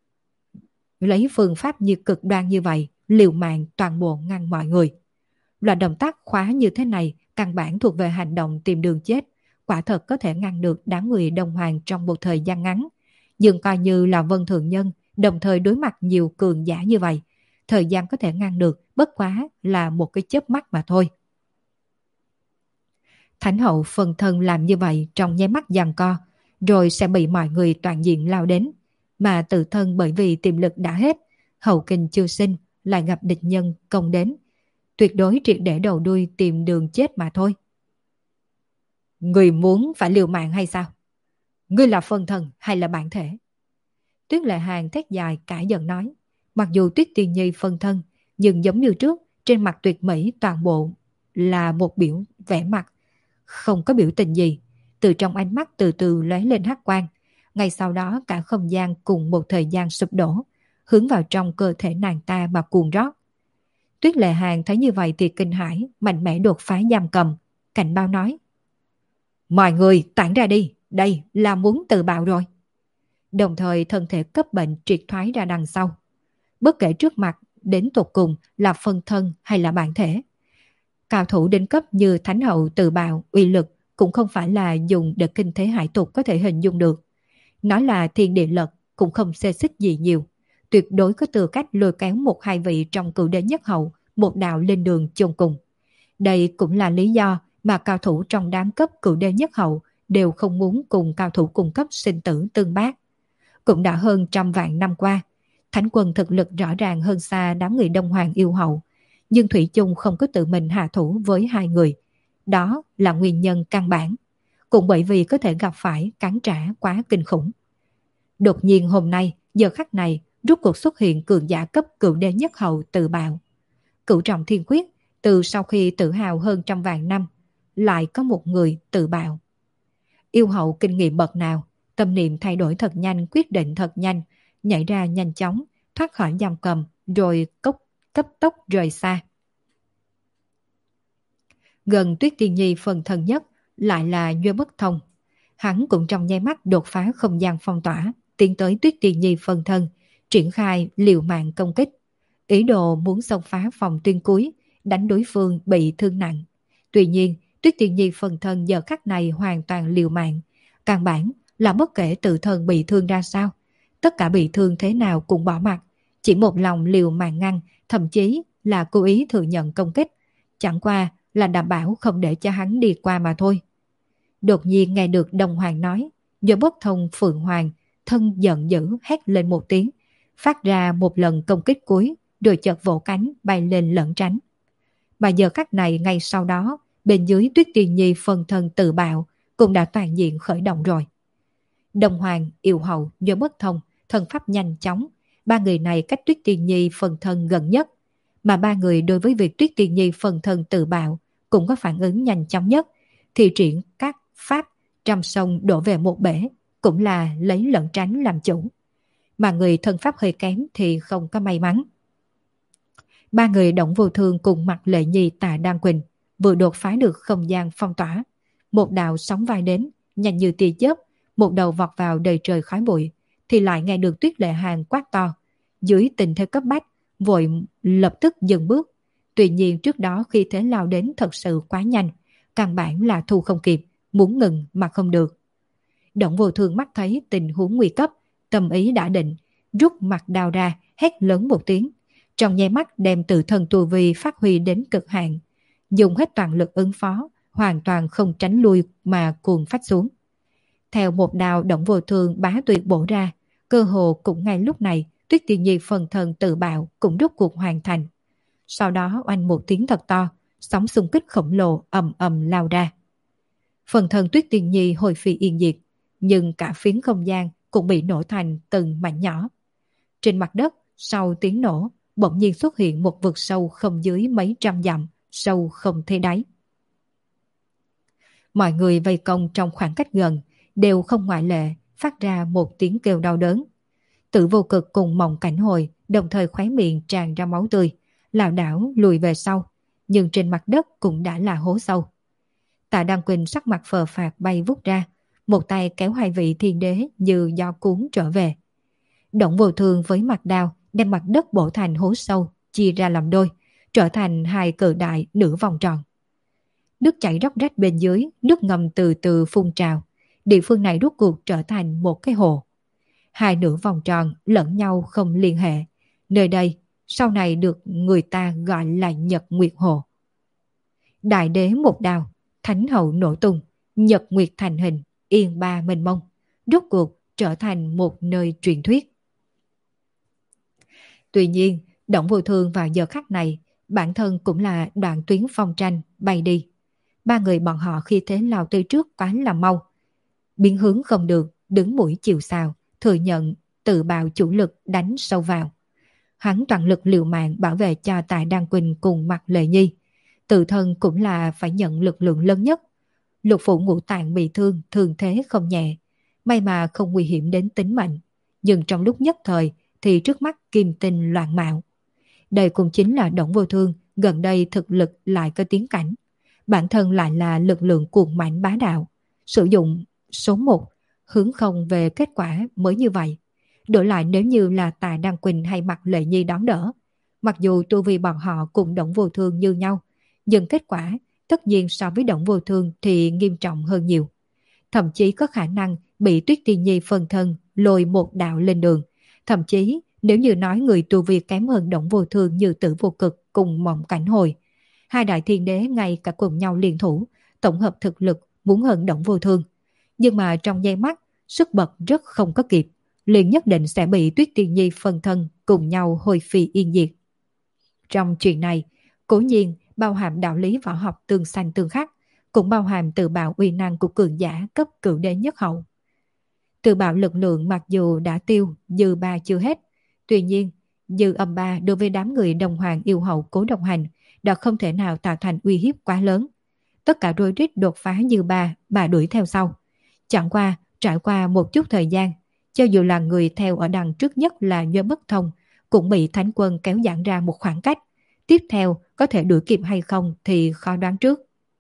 lấy phương pháp như cực đoan như vậy, liều mạng toàn bộ ngăn mọi người. Loại động tác khóa như thế này căn bản thuộc về hành động tìm đường chết, quả thật có thể ngăn được đám người Đông Hoàng trong một thời gian ngắn. Nhưng coi như là Vân Thường Nhân đồng thời đối mặt nhiều cường giả như vậy, thời gian có thể ngăn được bất quá là một cái chớp mắt mà thôi. Thánh hậu phần thân làm như vậy trong nháy mắt giằng co, rồi sẽ bị mọi người toàn diện lao đến, mà tự thân bởi vì tiềm lực đã hết, hậu kinh chưa sinh, lại gặp địch nhân công đến, tuyệt đối triệt để đầu đuôi tìm đường chết mà thôi. Người muốn phải liều mạng hay sao? Ngươi là phân thân hay là bản thể? Tuyết Lệ Hàng thét dài cãi giận nói. Mặc dù Tuyết Tiên Nhi phân thân, nhưng giống như trước, trên mặt tuyệt mỹ toàn bộ là một biểu vẻ mặt, không có biểu tình gì. Từ trong ánh mắt từ từ lóe lên hắc quang. Ngay sau đó cả không gian cùng một thời gian sụp đổ, hướng vào trong cơ thể nàng ta mà cuồng rót. Tuyết Lệ Hàng thấy như vậy thì kinh hãi, mạnh mẽ đột phá giam cầm, cảnh báo nói. Mọi người tản ra đi, đây là muốn tự bạo rồi. Đồng thời thân thể cấp bệnh triệt thoái ra đằng sau. Bất kể trước mặt đến tột cùng là phân thân hay là bản thể, cao thủ đến cấp như Thánh hậu tự bạo uy lực cũng không phải là dùng để kinh thế hải tục có thể hình dung được. Nói là thiên địa lật cũng không xê xích gì nhiều, tuyệt đối có tư cách lôi kéo một hai vị trong cửu đế nhất hậu một đạo lên đường chôn cùng. Đây cũng là lý do mà cao thủ trong đám cấp cửu đế nhất hậu đều không muốn cùng cao thủ cung cấp sinh tử tương bác. Cũng đã hơn trăm vạn năm qua, Thánh quân thực lực rõ ràng hơn xa đám người Đông Hoàng yêu hậu, nhưng Thủy chung không có tự mình hạ thủ với hai người. Đó là nguyên nhân căn bản. cũng bởi vì có thể gặp phải cắn trả quá kinh khủng. Đột nhiên hôm nay, giờ khắc này, rốt cuộc xuất hiện cường giả cấp cửu đế nhất hậu tự bạo. Cửu trọng thiên quyết, từ sau khi tự hào hơn trăm vạn năm, lại có một người tự bạo. Yêu hậu kinh nghiệm bậc nào, tâm niệm thay đổi thật nhanh, quyết định thật nhanh, nhảy ra nhanh chóng, thoát khỏi giam cầm, rồi cốc, cấp tốc rời xa. Gần Tuyết Tiên Nhi phần thân nhất lại là Nhuê Bất Thông. Hắn cũng trong nháy mắt đột phá không gian phong tỏa, tiến tới Tuyết Tiên Nhi phần thân, triển khai liều mạng công kích. Ý đồ muốn xông phá phòng tuyên cuối, đánh đối phương bị thương nặng. Tuy nhiên, Tuyết Tiên Nhi phần thân giờ khắc này hoàn toàn liều mạng. Căn bản là bất kể tự thân bị thương ra sao, tất cả bị thương thế nào cũng bỏ mặc. Chỉ một lòng liều mạng ngăn, thậm chí là cố ý thừa nhận công kích. Chẳng qua là đảm bảo không để cho hắn đi qua mà thôi. Đột nhiên nghe được Đông Hoàng nói, do Bất Thông Phượng Hoàng thân giận dữ hét lên một tiếng, phát ra một lần công kích cuối, rồi chợt vỗ cánh bay lên lẩn tránh. Mà giờ khắc này ngay sau đó, bên dưới Tuyết Tiên Nhi phần thân tự bạo cũng đã toàn diện khởi động rồi. Đông Hoàng, Yêu Hậu, do Bất Thông thân pháp nhanh chóng, ba người này cách Tuyết Tiên Nhi phần thân gần nhất, mà ba người đối với việc Tuyết Tiên Nhi phần thân tự bạo cũng có phản ứng nhanh chóng nhất, thì triển các pháp trăm sông đổ về một bể, cũng là lấy lẩn tránh làm chủ. Mà người thân pháp hơi kém thì không có may mắn. Ba người Đổng Vô Thương cùng Mạc Lệ Nhi, Tạ Đan Quỳnh vừa đột phá được không gian phong tỏa, một đạo sóng vai đến, nhanh như tia chớp, một đầu vọt vào đầy trời khói bụi, thì lại nghe được Tuyết Lệ Hàn quát to. Dưới tình thế cấp bách, vội lập tức dừng bước. Tuy nhiên trước đó khi thế lao đến thật sự quá nhanh, căn bản là thu không kịp, muốn ngừng mà không được. Đổng Vô Thương mắt thấy tình huống nguy cấp, tâm ý đã định, rút mặt đao ra, hét lớn một tiếng, trong nháy mắt đem tự thân tu vi phát huy đến cực hạn, dùng hết toàn lực ứng phó, hoàn toàn không tránh lui mà cuồng phách xuống. Theo một đao Đổng Vô Thương bá tuyệt bổ ra, cơ hồ cũng ngay lúc này, Tuyết Tiên Nhi phần thân tự bạo cũng rốt cuộc hoàn thành. Sau đó oanh một tiếng thật to, sóng xung kích khổng lồ ầm ầm lao ra. Phần thân Tuyết Tiên Nhi hồi phi yên diệt, nhưng cả phiến không gian cũng bị nổ thành từng mảnh nhỏ. Trên mặt đất, sau tiếng nổ, bỗng nhiên xuất hiện một vực sâu không dưới mấy trăm dặm, sâu không thấy đáy. Mọi người vây công trong khoảng cách gần, đều không ngoại lệ, phát ra một tiếng kêu đau đớn. Tử Vô Cực cùng Mộng Cảnh Hồi đồng thời khóe miệng tràn ra máu tươi, lảo đảo lùi về sau, nhưng trên mặt đất cũng đã là hố sâu. Tạ Đăng Quỳnh sắc mặt phờ phạc bay vút ra, một tay kéo hai vị thiên đế như do cuốn trở về. Đổng Vô Thương với mặt đao đem mặt đất bổ thành hố sâu, chia ra làm đôi, trở thành hai cự đại nửa vòng tròn. Nước chảy róc rách bên dưới, nước ngầm từ từ phun trào, địa phương này rốt cuộc trở thành một cái hồ. Hai nửa vòng tròn lẫn nhau không liên hệ, nơi đây sau này được người ta gọi là Nhật Nguyệt Hồ. Đại đế một đao, thánh hậu nổ tung, Nhật Nguyệt thành hình, yên ba mênh mông, rốt cuộc trở thành một nơi truyền thuyết. Tuy nhiên, Đổng Vô Thương vào giờ khắc này, bản thân cũng là đoạn tuyến phong tranh bay đi. Ba người bọn họ khi thế lao tới trước quá là mau, biến hướng không được, đứng mũi chịu sào, thừa nhận tự bạo chủ lực đánh sâu vào. Hắn toàn lực liều mạng bảo vệ cho Tạ Đan Quỳnh cùng Mạc Lệ Nhi, tự thân cũng là phải nhận lực lượng lớn nhất. Lục phủ ngũ tạng bị thương, thương thế không nhẹ, may mà không nguy hiểm đến tính mệnh, nhưng trong lúc nhất thời thì trước mắt kim tinh loạn mạo. Đây cũng chính là Đổng Vô Thương gần đây thực lực lại có tiến cảnh, bản thân lại là lực lượng cuồng mãnh bá đạo, sử dụng số một hướng không về kết quả mới như vậy. Đổi lại nếu như là Tạ Đan Quỳnh hay Mạc Lệ Nhi đón đỡ, mặc dù tu vi bọn họ cùng Đổng Vô Thương như nhau, nhưng kết quả tất nhiên so với Đổng Vô Thương thì nghiêm trọng hơn nhiều. Thậm chí có khả năng bị Tuyết Tiên Nhi phân thân lôi một đạo lên đường. Thậm chí nếu như nói người tu vi kém hơn Đổng Vô Thương như Tử Vô Cực cùng Mộng Cảnh Hồi, hai đại thiên đế ngay cả cùng nhau liên thủ, tổng hợp thực lực muốn hơn Đổng Vô Thương. Nhưng mà trong giây mắt, sức bật rất không có kịp, liền nhất định sẽ bị Tuyết Tiên Nhi phân thân cùng nhau hồi phi yên diệt. Trong chuyện này, cố nhiên bao hàm đạo lý võ học tương xanh tương khắc, cũng bao hàm tự bạo uy năng của cường giả cấp cửu đế nhất hậu. Tự bạo lực lượng mặc dù đã tiêu, dư ba chưa hết. Tuy nhiên, dư âm ba đối với đám người đồng hoàng yêu hậu Cố Độc Hành đã không thể nào tạo thành uy hiếp quá lớn. Tất cả đôi rít đột phá dư ba mà đuổi theo sau. Chẳng qua, trải qua một chút thời gian, cho dù là người theo ở đằng trước nhất là Nhuế Bất Thông, cũng bị Thánh Quân kéo giãn ra một khoảng cách. Tiếp theo, có thể đuổi kịp hay không thì khó đoán trước.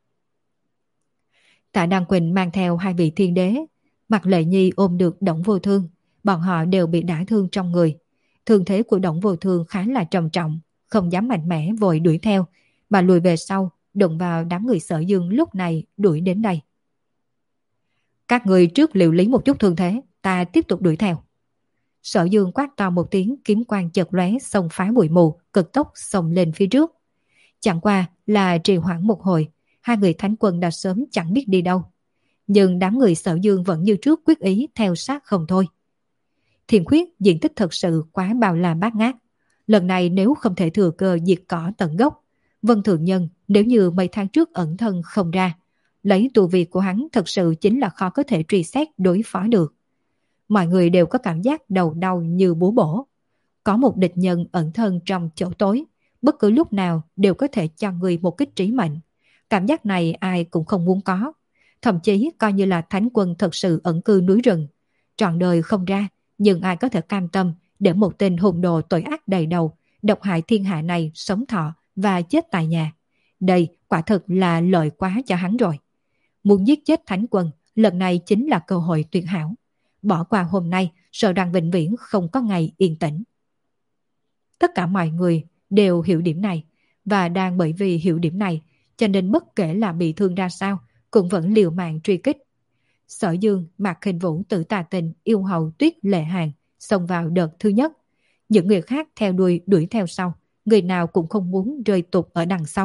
Tạ Đăng Quỳnh mang theo hai vị thiên đế, Mạc Lệ Nhi ôm được Đổng Vô Thương, bọn họ đều bị đả thương trong người. Thương thế của Đổng Vô Thương khá là trầm trọng, không dám mạnh mẽ vội đuổi theo, mà lùi về sau, đụng vào đám người Sở Dương lúc này đuổi đến đây. Các người trước liệu lý một chút thương thế, ta tiếp tục đuổi theo. Sở Dương quát to một tiếng, kiếm quang chợt lóe xông phá bụi mù, cực tốc xông lên phía trước. Chẳng qua là trì hoãn một hồi, hai người Thánh Quân đã sớm chẳng biết đi đâu. Nhưng đám người Sở Dương vẫn như trước quyết ý theo sát không thôi. Thiền Khuyết diện tích thật sự quá bao la bát ngát. Lần này nếu không thể thừa cơ diệt cỏ tận gốc, Vân Thượng Nhân nếu như mấy tháng trước ẩn thân không ra, lấy tu vi của hắn thật sự chính là khó có thể truy xét đối phó được. Mọi người đều có cảm giác đầu đau như búa bổ. Có một địch nhân ẩn thân trong chỗ tối, bất cứ lúc nào đều có thể cho người một kích trí mệnh. Cảm giác này ai cũng không muốn có. Thậm chí coi như là Thánh Quân thật sự ẩn cư núi rừng, trọn đời không ra, nhưng ai có thể cam tâm để một tên hùng đồ tội ác đầy đầu, độc hại thiên hạ này sống thọ và chết tại nhà. Đây quả thực là lợi quá cho hắn rồi. Muốn giết chết Thánh Quân, lần này chính là cơ hội tuyệt hảo. Bỏ qua hôm nay, sợ rằng vĩnh viễn không có ngày yên tĩnh. Tất cả mọi người đều hiểu điểm này, và đang bởi vì hiểu điểm này, cho nên bất kể là bị thương ra sao, cũng vẫn liều mạng truy kích. Sở Dương, Mạc Khinh Vũ, Tử Tà Tình, Yêu Hầu, Tuyết Lệ Hàn xông vào đợt thứ nhất. Những người khác theo đuôi đuổi theo sau, người nào cũng không muốn rơi tụt ở đằng sau.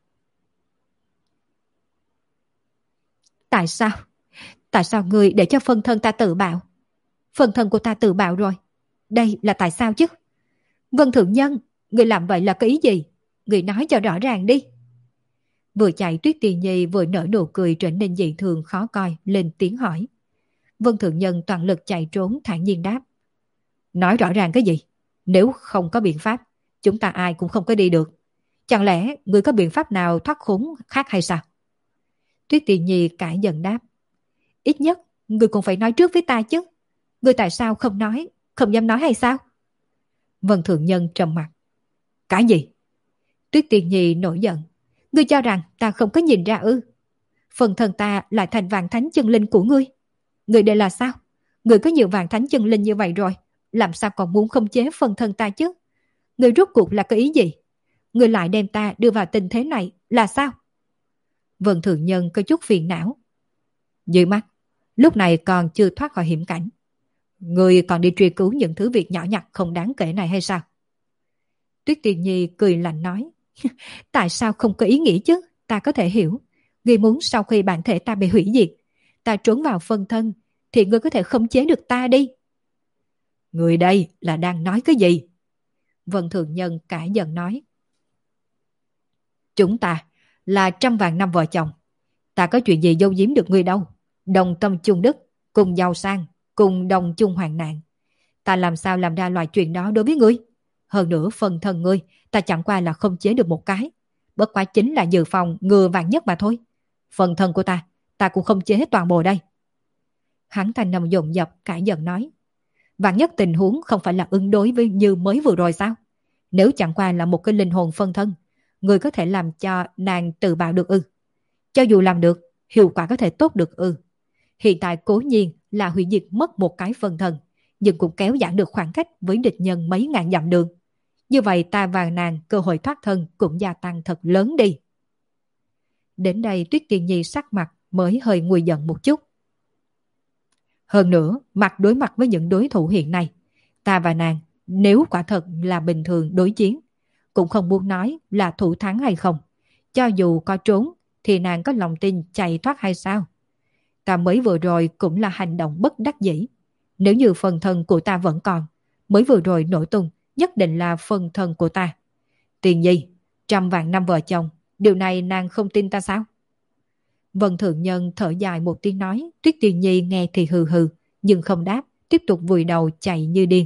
Tại sao? Tại sao người để cho phân thân ta tự bạo? Phân thân của ta tự bạo rồi. Đây là tại sao chứ? Vân Thượng Nhân, người làm vậy là cái ý gì? Người nói cho rõ ràng đi. Vừa chạy Tuyết Tì Nhi vừa nở nụ cười trở nên dị thường khó coi, lên tiếng hỏi. Vân Thượng Nhân toàn lực chạy trốn thản nhiên đáp. Nói rõ ràng cái gì? Nếu không có biện pháp, chúng ta ai cũng không có đi được. Chẳng lẽ người có biện pháp nào thoát khốn khác hay sao? Tuyết Tì Nhi cãi giận đáp. Ít nhất, người cũng phải nói trước với ta chứ. Người tại sao không nói, không dám nói hay sao? Vân Thượng Nhân trầm mặt. Cái gì? Tuyết Tì Nhi nổi giận. Ngươi cho rằng ta không có nhìn ra ư? Phần thân ta lại thành vạn thánh chân linh của ngươi. Ngươi đây là sao? Ngươi có nhiều vạn thánh chân linh như vậy rồi, làm sao còn muốn khống chế phần thân ta chứ? Ngươi rốt cuộc là cái ý gì? Ngươi lại đem ta đưa vào tình thế này là sao? Vân Thượng Nhân có chút phiền não. Dưới mắt, lúc này còn chưa thoát khỏi hiểm cảnh. Ngươi còn đi truy cứu những thứ việc nhỏ nhặt không đáng kể này hay sao? Tuyết Tiên Nhi cười lạnh nói. Tại sao không có ý nghĩ chứ? Ta có thể hiểu. Ngươi muốn sau khi bản thể ta bị hủy diệt, ta trốn vào phân thân, thì ngươi có thể khống chế được ta đi. Ngươi đây là đang nói cái gì? Vân Thượng Nhân cãi giận nói. Chúng ta là trăm vạn năm vợ chồng. Ta có chuyện gì giấu giếm được ngươi đâu. Đồng tâm chung đức, cùng giàu sang, cùng đồng chung hoạn nạn. Ta làm sao làm ra loại chuyện đó đối với ngươi? Hơn nữa phần thân ngươi, ta chẳng qua là không chế được một cái. Bất quá chính là dự phòng ngừa vạn nhất mà thôi. Phần thân của ta, ta cũng không chế toàn bộ đây. Hắn thanh nằm dồn dập cãi giận nói. Vạn nhất tình huống không phải là ứng đối với như mới vừa rồi sao? Nếu chẳng qua là một cái linh hồn phân thân, người có thể làm cho nàng tự bạo được ư? Cho dù làm được, hiệu quả có thể tốt được ư? Hiện tại cố nhiên là hủy diệt mất một cái phân thân, nhưng cũng kéo giãn được khoảng cách với địch nhân mấy ngàn dặm đường. Như vậy ta và nàng cơ hội thoát thân cũng gia tăng thật lớn đi. Đến đây Tuyết Tiên Nhi sắc mặt mới hơi nguôi giận một chút. Hơn nữa, mặt đối mặt với những đối thủ hiện nay, ta và nàng nếu quả thật là bình thường đối chiến, cũng không muốn nói là thủ thắng hay không. Cho dù có trốn, thì nàng có lòng tin chạy thoát hay sao? Ta mới vừa rồi cũng là hành động bất đắc dĩ. Nếu như phần thân của ta vẫn còn, mới vừa rồi nổ tung, nhất định là phần thân của ta. Tiền Nhi, trăm vạn năm vợ chồng, điều này nàng không tin ta sao? Vân Thượng Nhân thở dài một tiếng nói, Tuyết Tiền Nhi nghe thì hừ hừ, nhưng không đáp, tiếp tục vùi đầu chạy như điên.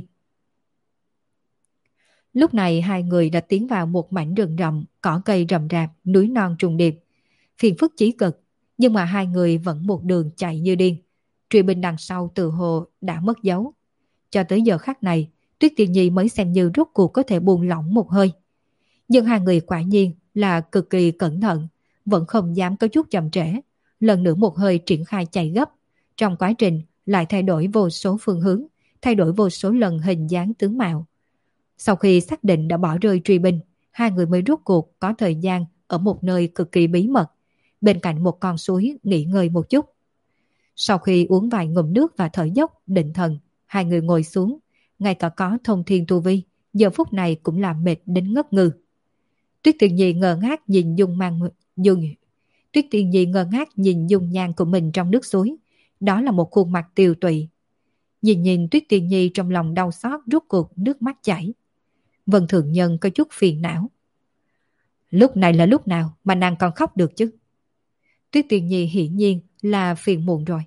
Lúc này hai người đã tiến vào một mảnh rừng rậm, cỏ cây rậm rạp, núi non trùng điệp. Phiền phức chí cực, nhưng mà hai người vẫn một đường chạy như điên. Truy binh đằng sau từ hồ đã mất dấu. Cho tới giờ khắc này, Tuyết Tiên Nhi mới xem như rốt cuộc có thể buông lỏng một hơi. Nhưng hai người quả nhiên là cực kỳ cẩn thận, vẫn không dám có chút chậm trễ. Lần nữa một hơi triển khai chạy gấp. Trong quá trình lại thay đổi vô số phương hướng, thay đổi vô số lần hình dáng tướng mạo. Sau khi xác định đã bỏ rơi truy binh, hai người mới rốt cuộc có thời gian ở một nơi cực kỳ bí mật, bên cạnh một con suối nghỉ ngơi một chút. Sau khi uống vài ngụm nước và thở dốc định thần, hai người ngồi xuống, ngay cả có thông thiên tu vi, giờ phút này cũng làm mệt đến ngất ngư. Tuyết Tiên Nhi ngơ ngác nhìn dung mang dung. Tuyết Tiên Nhi ngơ ngác nhìn dung nhan của mình trong nước suối, đó là một khuôn mặt tiều tụy. Nhìn nhìn Tuyết Tiên Nhi trong lòng đau xót, rút cuộc nước mắt chảy. Vân Thượng Nhân có chút phiền não. Lúc này là lúc nào mà nàng còn khóc được chứ? Tuyết Tiên Nhi hiển nhiên là phiền muộn rồi.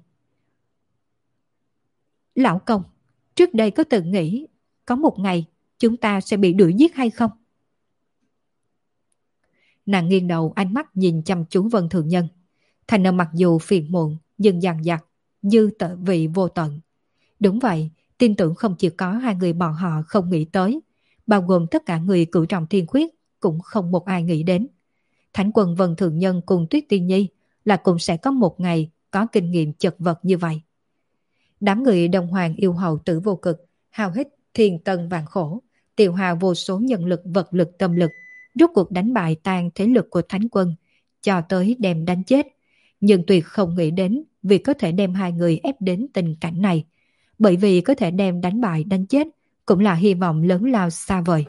Lão công, trước đây có từng nghĩ có một ngày chúng ta sẽ bị đuổi giết hay không? Nàng nghiêng đầu, ánh mắt nhìn chăm chú Vân Thượng Nhân. Thành âm mặc dù phiền muộn nhưng dằn dặt, dư tợ vị vô tận. Đúng vậy, tin tưởng không chỉ có hai người bọn họ không nghĩ tới, bao gồm tất cả người cửu trọng thiên khuyết cũng không một ai nghĩ đến. Thánh quân Vân Thượng Nhân cùng Tuyết Tiên Nhi là cũng sẽ có một ngày có kinh nghiệm chật vật như vậy. Đám người Đông Hoàng yêu hậu Tử Vô Cực hao hết thiên tân vạn khổ, tiêu hao vô số nhân lực vật lực tâm lực, rốt cuộc đánh bại tan thế lực của Thánh quân, cho tới đem đánh chết. Nhưng tuyệt không nghĩ đến vì có thể đem hai người ép đến tình cảnh này, bởi vì có thể đem đánh bại đánh chết cũng là hy vọng lớn lao xa vời.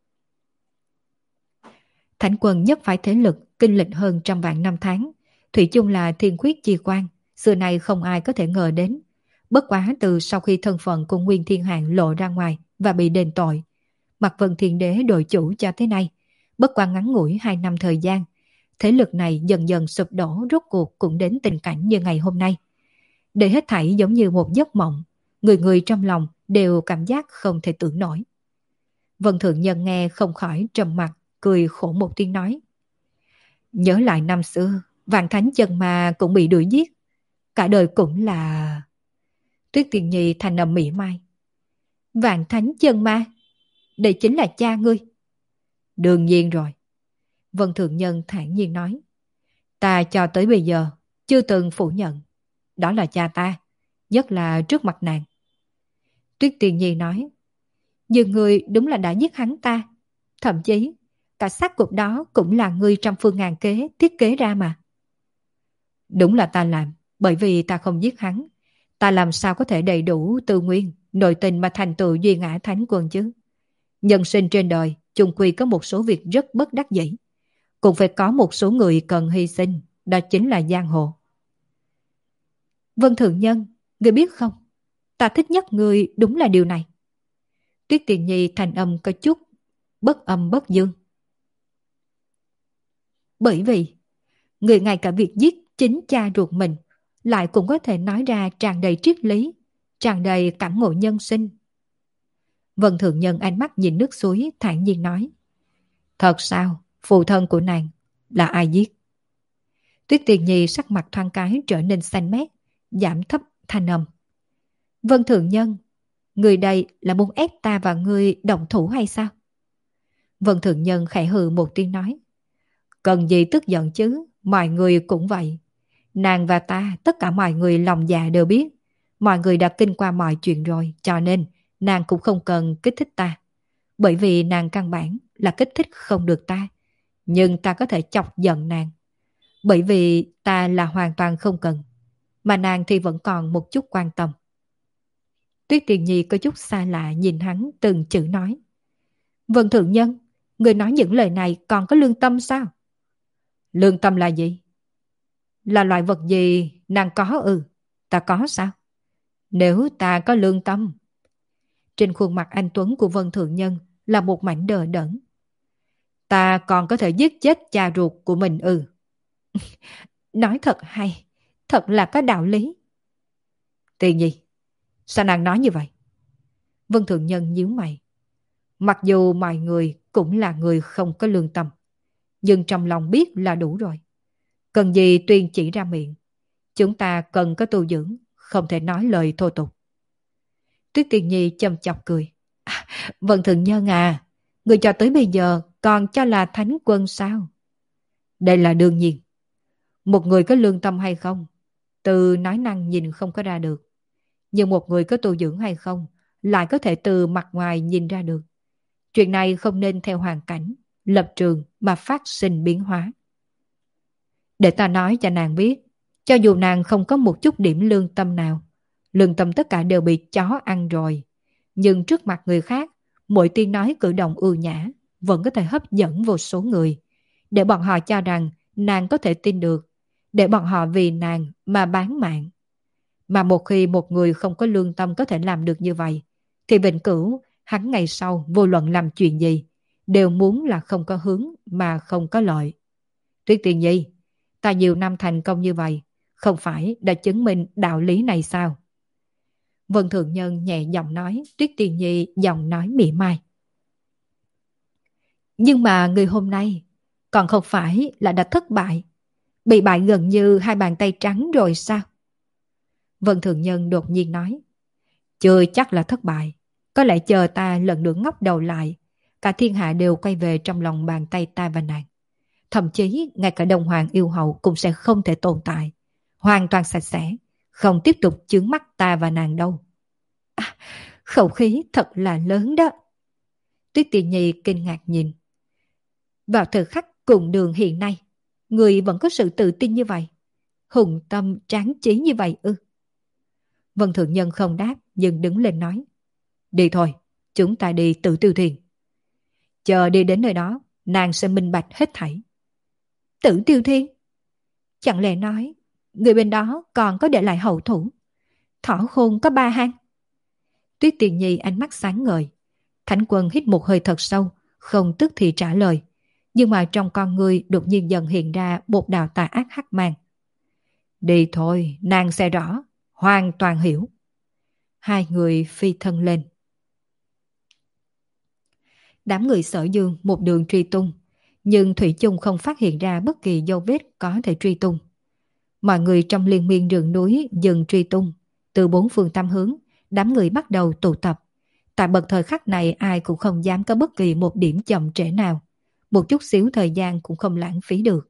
Thánh quân nhất phải thế lực kinh lịch hơn trăm vạn năm tháng, thủy chung là thiên khuyết chi quan, xưa nay không ai có thể ngờ đến. Bất quá từ sau khi thân phận của Nguyên Thiên Hạng lộ ra ngoài và bị đền tội, Mạc Vân Thiên Đế đổi chủ cho thế này, bất quá ngắn ngủi hai năm thời gian, thế lực này dần dần sụp đổ, rốt cuộc cũng đến tình cảnh như ngày hôm nay. Để hết thảy giống như một giấc mộng, người người trong lòng đều cảm giác không thể tưởng nổi. Vân Thượng Nhân nghe không khỏi trầm mặt, cười khổ một tiếng nói. Nhớ lại năm xưa, Vạn Thánh Chân Ma cũng bị đuổi giết. Cả đời cũng là... Tuyết Tiên Nhi thành âm mỉa mai. Vạn Thánh Chân Ma? Đây chính là cha ngươi. Đương nhiên rồi. Vân Thượng Nhân thản nhiên nói. Ta cho tới bây giờ chưa từng phủ nhận. Đó là cha ta, nhất là trước mặt nàng. Tuyết Tiên Nhi nói. Nhưng ngươi đúng là đã giết hắn ta. Thậm chí cả xác cục đó cũng là ngươi trăm phương ngàn kế thiết kế ra mà. Đúng là ta làm, bởi vì ta không giết hắn. Ta làm sao có thể đầy đủ tư nguyên, nội tình mà thành tựu duy ngã thánh quân chứ? Nhân sinh trên đời, chung quy có một số việc rất bất đắc dĩ. Cũng phải có một số người cần hy sinh, đó chính là giang hồ. Vân Thượng Nhân, ngươi biết không? Ta thích nhất ngươi đúng là điều này. Tuyết Tiền Nhi thành âm có chút bất âm bất dương. Bởi vì, người ngay cả việc giết chính cha ruột mình, lại cũng có thể nói ra tràn đầy triết lý, tràn đầy cảm ngộ nhân sinh. Vân Thượng Nhân ánh mắt nhìn nước suối, thản nhiên nói. Thật sao, phụ thân của nàng là ai giết? Tuyết Tiền Nhi sắc mặt thoáng cái trở nên xanh mét, giảm thấp thanh âm. Vân Thượng Nhân, người đây là muốn ép ta và ngươi động thủ hay sao? Vân Thượng Nhân khẽ hừ một tiếng nói. Cần gì tức giận chứ, mọi người cũng vậy. Nàng và ta, tất cả mọi người lòng dạ đều biết. Mọi người đã kinh qua mọi chuyện rồi, cho nên nàng cũng không cần kích thích ta. Bởi vì nàng căn bản là kích thích không được ta. Nhưng ta có thể chọc giận nàng. Bởi vì ta là hoàn toàn không cần. Mà nàng thì vẫn còn một chút quan tâm. Tuyết Tiền Nhi có chút xa lạ nhìn hắn từng chữ nói. Vân Thượng Nhân, người nói những lời này còn có lương tâm sao? Lương tâm là gì? Là loại vật gì nàng có ừ, ta có sao? Nếu ta có lương tâm. Trên khuôn mặt anh tuấn của Vân Thượng Nhân là một mảnh đờ đẫn. Ta còn có thể giết chết cha ruột của mình ừ. Nói thật hay, thật là có đạo lý. Tiền Nhi, sao nàng nói như vậy? Vân Thượng Nhân nhíu mày. Mặc dù mọi người cũng là người không có lương tâm, nhưng trong lòng biết là đủ rồi. Cần gì tuyên chỉ ra miệng. Chúng ta cần có tu dưỡng, không thể nói lời thô tục. Tuyết Tiền Nhi châm chọc cười. À, Vân Thượng Nhân à, người cho tới bây giờ còn cho là thánh quân sao? Đây là đương nhiên. Một người có lương tâm hay không, từ nói năng nhìn không có ra được. Nhưng một người có tu dưỡng hay không, lại có thể từ mặt ngoài nhìn ra được. Chuyện này không nên theo hoàn cảnh, lập trường mà phát sinh biến hóa. Để ta nói cho nàng biết, cho dù nàng không có một chút điểm lương tâm nào, lương tâm tất cả đều bị chó ăn rồi. Nhưng trước mặt người khác, mỗi tiếng nói cử động ưu nhã vẫn có thể hấp dẫn vô số người. Để bọn họ cho rằng nàng có thể tin được. Để bọn họ vì nàng mà bán mạng. Mà một khi một người không có lương tâm có thể làm được như vậy, thì vĩnh cửu hắn ngày sau vô luận làm chuyện gì đều muốn là không có hướng mà không có lợi. Tuyết Tiền Nhi, ta nhiều năm thành công như vậy, không phải đã chứng minh đạo lý này sao? Vân Thượng Nhân nhẹ giọng nói. Tuyết Tiền Nhi giọng nói mỉa mai. Nhưng mà người hôm nay còn không phải là đã thất bại, bị bại gần như hai bàn tay trắng rồi sao? Vân Thượng Nhân đột nhiên nói. Chưa chắc là thất bại, có lẽ chờ ta lần nữa ngóc đầu lại, cả thiên hạ đều quay về trong lòng bàn tay ta và nàng. Thậm chí ngay cả Đông Hoàng yêu hậu cũng sẽ không thể tồn tại, hoàn toàn sạch sẽ, không tiếp tục chướng mắt ta và nàng đâu. À, khẩu khí thật là lớn đó. Tuyết Tiền Nhi kinh ngạc nhìn. Vào thời khắc cùng đường hiện nay, người vẫn có sự tự tin như vậy, hùng tâm tráng trí như vậy ư? Vân Thượng Nhân không đáp, nhưng đứng lên nói. Đi thôi, chúng ta đi Tử Tiêu Thuyền. Chờ đi đến nơi đó, nàng sẽ minh bạch hết thảy. Tử Tiêu Thiên? Chẳng lẽ nói, người bên đó còn có để lại hậu thủ? Thỏ khôn có ba hang? Tuyết Tiền Nhi ánh mắt sáng ngời. Thánh Quân hít một hơi thật sâu, không tức thì trả lời. Nhưng mà trong con người đột nhiên dần hiện ra một đạo tà ác hắc mang. Đi thôi, nàng sẽ rõ, hoàn toàn hiểu. Hai người phi thân lên. Đám người Sở Dương một đường truy tung, nhưng thủy chung không phát hiện ra bất kỳ dấu vết có thể truy tung. Mọi người trong liên miên rừng núi dừng truy tung. Từ bốn phương tám hướng, đám người bắt đầu tụ tập. Tại bậc thời khắc này ai cũng không dám có bất kỳ một điểm chậm trễ nào. Một chút xíu thời gian cũng không lãng phí được.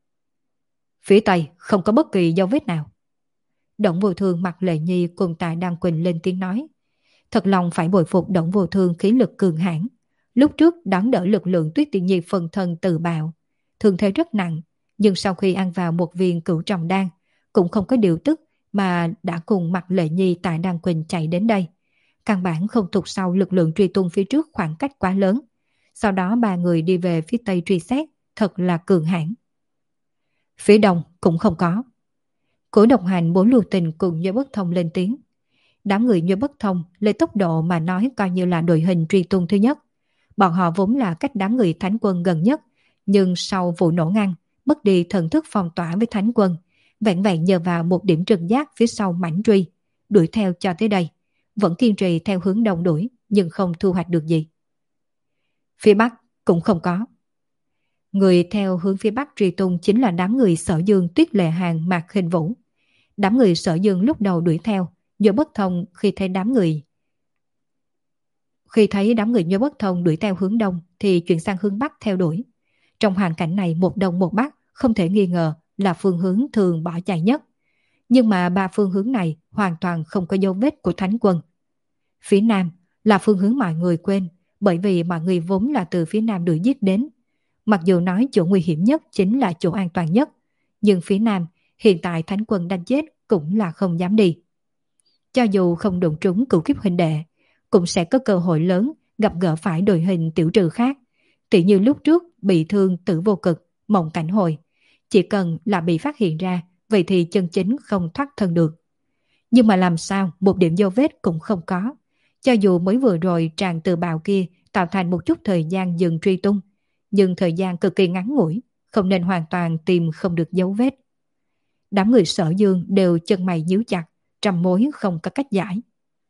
Phía Tây không có bất kỳ dấu vết nào. Đổng Vô Thương mặc Lệ Nhi cùng Tạ Đăng Quỳnh lên tiếng nói. Thật lòng phải bội phục Đổng Vô Thương khí lực cường hãn. Lúc trước đón đỡ lực lượng Tuyết Tiên Nhi phần thân tự bạo, thương thế rất nặng, nhưng sau khi ăn vào một viên cửu tròng đan, cũng không có điều tức mà đã cùng mặc Lệ Nhi Tạ Đăng Quỳnh chạy đến đây. Căn bản không thụt sau lực lượng truy tung phía trước khoảng cách quá lớn. Sau đó ba người đi về phía Tây truy xét, thật là cường hãn. Phía Đông cũng không có. Cổ Độc Hành bốn lưu tình cùng Nhuế Bất Thông lên tiếng. Đám người Nhuế Bất Thông lấy tốc độ mà nói coi như là đội hình truy tung thứ nhất. Bọn họ vốn là cách đám người Thánh Quân gần nhất, nhưng sau vụ nổ ngăn, mất đi thần thức phong tỏa với Thánh Quân, vẹn vẹn nhờ vào một điểm trực giác phía sau mảnh truy, đuổi theo cho tới đây, vẫn kiên trì theo hướng đông đuổi, nhưng không thu hoạch được gì. Phía Bắc cũng không có. Người theo hướng phía Bắc truy tung chính là đám người Sở Dương, Tuyết Lệ Hàng, Mạc Khinh Vũ. Đám người Sở Dương lúc đầu đuổi theo, Nhuế Bất Thông khi thấy đám người Khi thấy đám người Nhuế Bất Thông đuổi theo hướng đông thì chuyển sang hướng Bắc theo đuổi. Trong hoàn cảnh này một đông một Bắc không thể nghi ngờ là phương hướng thường bỏ chạy nhất. Nhưng mà ba phương hướng này hoàn toàn không có dấu vết của Thánh Quân. Phía Nam là phương hướng mọi người quên, bởi vì mọi người vốn là từ phía Nam đuổi giết đến. Mặc dù nói chỗ nguy hiểm nhất chính là chỗ an toàn nhất, nhưng phía Nam hiện tại Thánh Quân đánh chết cũng là không dám đi. Cho dù không đụng trúng cửu kiếp huynh đệ, cũng sẽ có cơ hội lớn gặp gỡ phải đội hình tiểu trừ khác. Tỉ như lúc trước bị thương Tử Vô Cực, Mộng Cảnh Hồi. Chỉ cần là bị phát hiện ra, vậy thì chân chính không thoát thân được. Nhưng mà làm sao một điểm dấu vết cũng không có. Cho dù mới vừa rồi tràng từ bào kia tạo thành một chút thời gian dừng truy tung, nhưng thời gian cực kỳ ngắn ngủi, không nên hoàn toàn tìm không được dấu vết. Đám người Sở Dương đều chân mày nhíu chặt, trăm mối không có cách giải.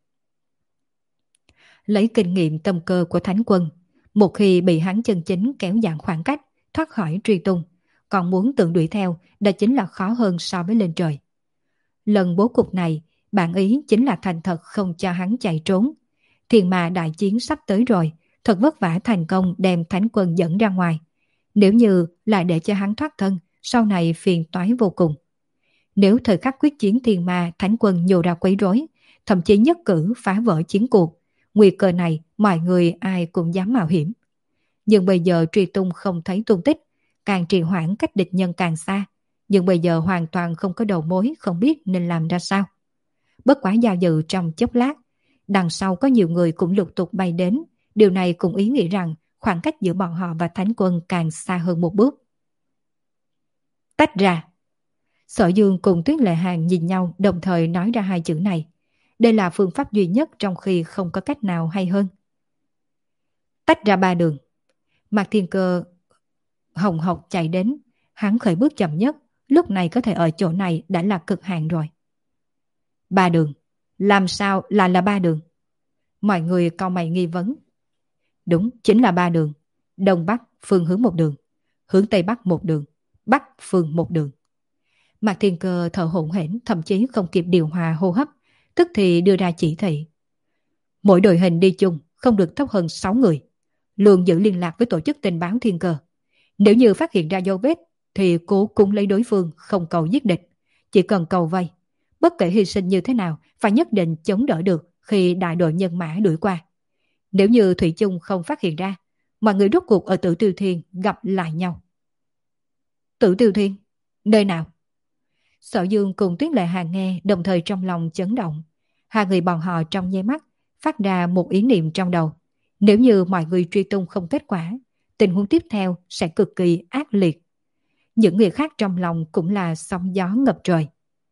Lấy kinh nghiệm tâm cơ của Thánh Quân, một khi bị hắn chân chính kéo giãn khoảng cách, thoát khỏi truy tung, còn muốn tự đuổi theo, đó chính là khó hơn so với lên trời. Lần bố cục này, bản ý chính là thành thật không cho hắn chạy trốn. Thiên ma đại chiến sắp tới rồi, thật vất vả thành công đem Thánh Quân dẫn ra ngoài. Nếu như lại để cho hắn thoát thân, sau này phiền toái vô cùng. Nếu thời khắc quyết chiến thiên ma Thánh Quân nhô ra quấy rối, thậm chí nhất cử phá vỡ chiến cuộc, nguy cơ này mọi người ai cũng dám mạo hiểm. Nhưng bây giờ truy tung không thấy tung tích, càng trì hoãn cách địch nhân càng xa. Nhưng bây giờ hoàn toàn không có đầu mối, không biết nên làm ra sao. Bất quá do dự trong chốc lát, đằng sau có nhiều người cũng lục tục bay đến. Điều này cũng ý nghĩa rằng khoảng cách giữa bọn họ và Thánh Quân càng xa hơn một bước. Tách ra. Sở Dương cùng Tuyết Lệ Hàng nhìn nhau đồng thời nói ra hai chữ này. Đây là phương pháp duy nhất trong khi không có cách nào hay hơn. Tách ra ba đường. Mạc Thiên Cơ hồng hộc chạy đến. Hắn khởi bước chậm nhất, lúc này có thể ở chỗ này đã là cực hạn rồi. Ba đường. Làm sao là là ba đường? Mọi người cau mày nghi vấn. Đúng, chính là ba đường. Đông Bắc phương hướng một đường, hướng Tây Bắc một đường, Bắc phương một đường. Mạc Thiên Cơ thở hổn hển, thậm chí không kịp điều hòa hô hấp, tức thì đưa ra chỉ thị. Mỗi đội hình đi chung không được thấp hơn sáu người. Luôn giữ liên lạc với tổ chức tình báo Thiên Cơ. Nếu như phát hiện ra dấu vết thì cố cung lấy đối phương, không cầu giết địch, chỉ cần cầu vây. Bất kể hy sinh như thế nào, phải nhất định chống đỡ được khi đại đội nhân mã đuổi qua. Nếu như thủy chung không phát hiện ra, mọi người rốt cuộc ở Tử Tiêu Thiên gặp lại nhau. Tử Tiêu Thiên? Nơi nào? Sở Dương cùng Tuyết Lệ Hàng nghe đồng thời trong lòng chấn động. Hai người bọn họ trong nháy mắt phát ra một ý niệm trong đầu. Nếu như mọi người truy tung không kết quả, tình huống tiếp theo sẽ cực kỳ ác liệt. Những người khác trong lòng cũng là sóng gió ngập trời.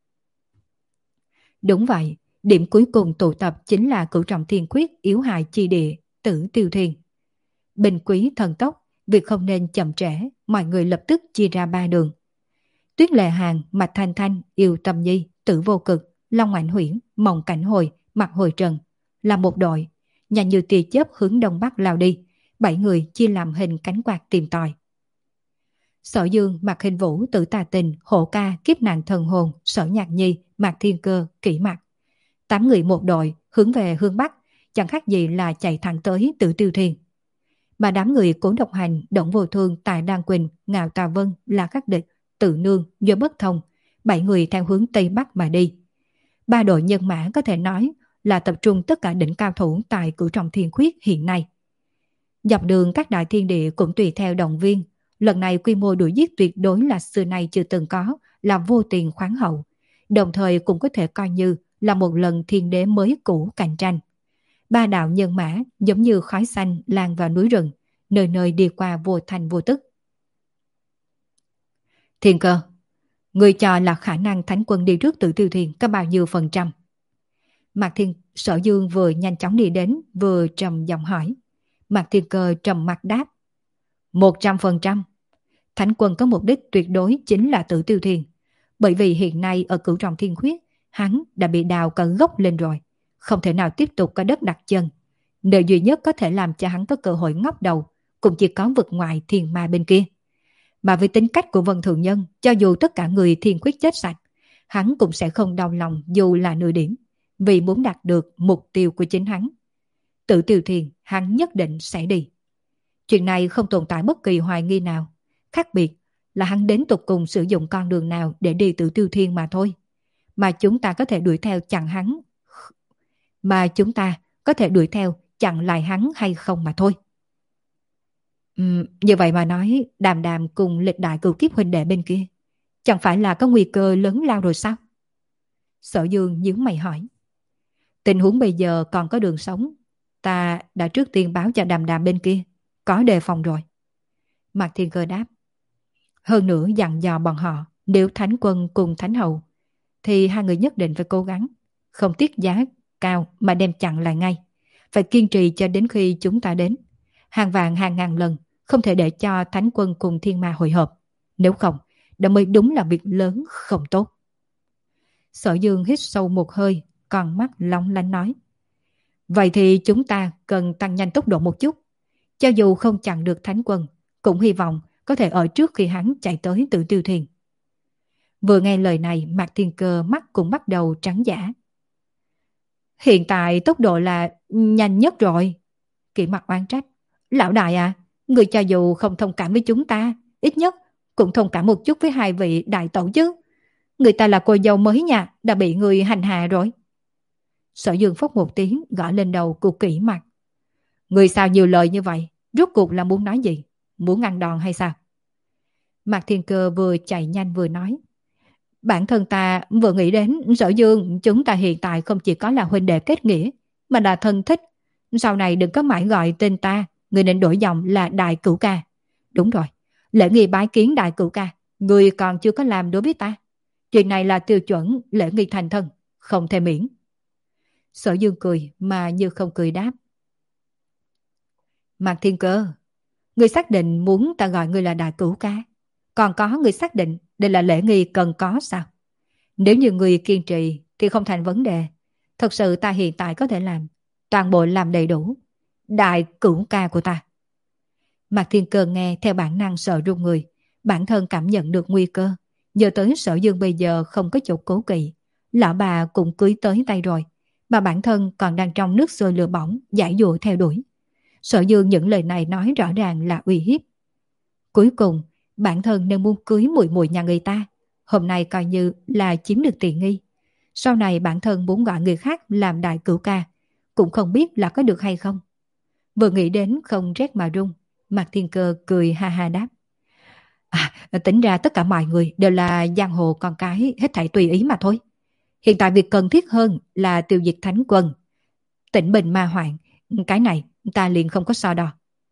Đúng vậy, điểm cuối cùng tụ tập chính là Cửu Trọng Thiên Quyết yếu hại chi địa, Tử Tiêu Thiên. Bình quý thần tốc, việc không nên chậm trễ, mọi người lập tức chia ra ba đường. Tuyết Lệ Hàng, Mạch Thanh Thanh, Yêu Tâm Nhi, Tử Vô Cực, Long Ảnh Huyễn, Mộng Cảnh Hồi, Mặt Hồi Trần là một đội, nhanh như tia chớp hướng đông bắc lao đi. Bảy người chia làm hình cánh quạt tìm tòi. Sở Dương, Mạc Hình Vũ, Tử Tà Tình, Hổ Ca, Kiếp Nạn Thần Hồn, Sở Nhạc Nhi, Mạc Thiên Cơ, Kỷ Mặc. Tám người một đội hướng về hướng bắc, chẳng khác gì là chạy thẳng tới Tử Tiêu Thiên. Mà đám người Cố Độc Hành, Động Vô Thương, Tài Đan Quỳnh, Ngạo Tà Vân, La Khắc Địch, Tự Nương, Do Bất Thông, bảy người theo hướng tây bắc mà đi. Ba đội nhân mã có thể nói là tập trung tất cả đỉnh cao thủ tại Cửu Trọng Thiên Quyết hiện nay. Dọc đường các đại thiên địa cũng tùy theo động viên. Lần này quy mô đuổi giết tuyệt đối là xưa nay chưa từng có, là vô tiền khoáng hậu. Đồng thời cũng có thể coi như là một lần thiên đế mới cũ cạnh tranh. Ba đạo nhân mã giống như khói xanh lan vào núi rừng, nơi nơi đi qua vô thành vô tức. Thiên Cơ, người cho là khả năng Thánh Quân đi trước Tử Tiêu Thiên có bao nhiêu phần trăm? Mạc Thiên Sở Dương vừa nhanh chóng đi đến, vừa trầm giọng hỏi. Mạc Thiên Cơ trầm mặt đáp. Một trăm phần trăm. Thánh Quân có mục đích tuyệt đối chính là Tử Tiêu Thiên. Bởi vì hiện nay ở Cửu Trọng Thiên Khuyết, hắn đã bị đào cả gốc lên rồi. Không thể nào tiếp tục có đất đặt chân. Nơi duy nhất có thể làm cho hắn có cơ hội ngóc đầu cũng chỉ có vực ngoại thiên ma bên kia. Mà với tính cách của Vân Thượng Nhân, cho dù tất cả người thiên khuyết chết sạch, hắn cũng sẽ không đau lòng dù là nửa điểm, vì muốn đạt được mục tiêu của chính hắn. Tử Tiêu Thiên hắn nhất định sẽ đi. Chuyện này không tồn tại bất kỳ hoài nghi nào. Khác biệt là hắn đến tục cùng sử dụng con đường nào để đi Tử Tiêu Thiên mà thôi. Mà chúng ta có thể đuổi theo chặn hắn. Mà chúng ta có thể đuổi theo chặn lại hắn hay không mà thôi. Uhm, như vậy mà nói, Đàm Đàm cùng lịch đại cửu kiếp huynh đệ bên kia chẳng phải là có nguy cơ lớn lao rồi sao? Sở Dương nhíu mày hỏi. Tình huống bây giờ còn có đường sống, ta đã trước tiên báo cho Đàm Đàm bên kia, có đề phòng rồi. Mạc Thiên Cơ đáp. Hơn nữa dặn dò bọn họ, nếu Thánh Quân cùng Thánh Hậu thì hai người nhất định phải cố gắng, không tiếc giá cao mà đem chặn lại ngay. Phải kiên trì cho đến khi chúng ta đến. Hàng vạn hàng ngàn lần không thể để cho Thánh Quân cùng Thiên Ma hội hợp. Nếu không, đó mới đúng là việc lớn không tốt. Sở Dương hít sâu một hơi, con mắt long lanh nói. Vậy thì chúng ta cần tăng nhanh tốc độ một chút. Cho dù không chặn được Thánh Quân, cũng hy vọng có thể ở trước khi hắn chạy tới Tử Tiêu Thuyền. Vừa nghe lời này, Mạc Thiên Cơ mắt cũng bắt đầu trắng dã. Hiện tại tốc độ là nhanh nhất rồi. Kỷ Mặc oán trách. Lão đại à, người cho dù không thông cảm với chúng ta, ít nhất cũng thông cảm một chút với hai vị đại tẩu chứ. Người ta là cô dâu mới nhà, đã bị người hành hạ rồi. Sở Dương phốc một tiếng gõ lên đầu của Kỷ Mặc. Người sao nhiều lời như vậy? Rốt cuộc là muốn nói gì? Muốn ăn đòn hay sao? Mạc Thiên Cơ vừa chạy nhanh vừa nói. Bản thân ta vừa nghĩ đến Sở Dương, chúng ta hiện tại không chỉ có là huynh đệ kết nghĩa, mà là thân thích. Sau này đừng có mãi gọi tên ta, người nên đổi giọng là Đại Cửu Ca. Đúng rồi, lễ nghi bái kiến Đại Cửu Ca, người còn chưa có làm đối với ta. Chuyện này là tiêu chuẩn lễ nghi thành thân, không thể miễn. Sở Dương cười mà như không cười đáp. Mạc Thiên Cơ, người xác định muốn ta gọi người là Đại Cửu Ca, còn có người xác định đây là lễ nghi cần có sao? Nếu như người kiên trì thì không thành vấn đề. Thật sự ta hiện tại có thể làm, toàn bộ làm đầy đủ. Đại Cửu Ca của ta. Mạc Thiên Cơ nghe theo bản năng sợ run người, bản thân cảm nhận được nguy cơ. Giờ tới Sở Dương bây giờ không có chỗ cố kỵ, lão bà cũng cưới tới tay rồi, mà bản thân còn đang trong nước sôi lửa bỏng, giải dụa theo đuổi. Sở Dương những lời này nói rõ ràng là uy hiếp. Cuối cùng, bản thân nên muốn cưới muội muội nhà người ta, hôm nay coi như là chiếm được tiện nghi. Sau này bản thân muốn gọi người khác làm Đại Cửu Ca, cũng không biết là có được hay không. Vừa nghĩ đến không rét mà run, Mạc Thiên Cơ cười ha ha đáp. À, tính ra tất cả mọi người đều là giang hồ con cái, hết thảy tùy ý mà thôi. Hiện tại việc cần thiết hơn là tiêu diệt Thánh Quân, tĩnh bình ma hoạn. Cái này ta liền không có so đo.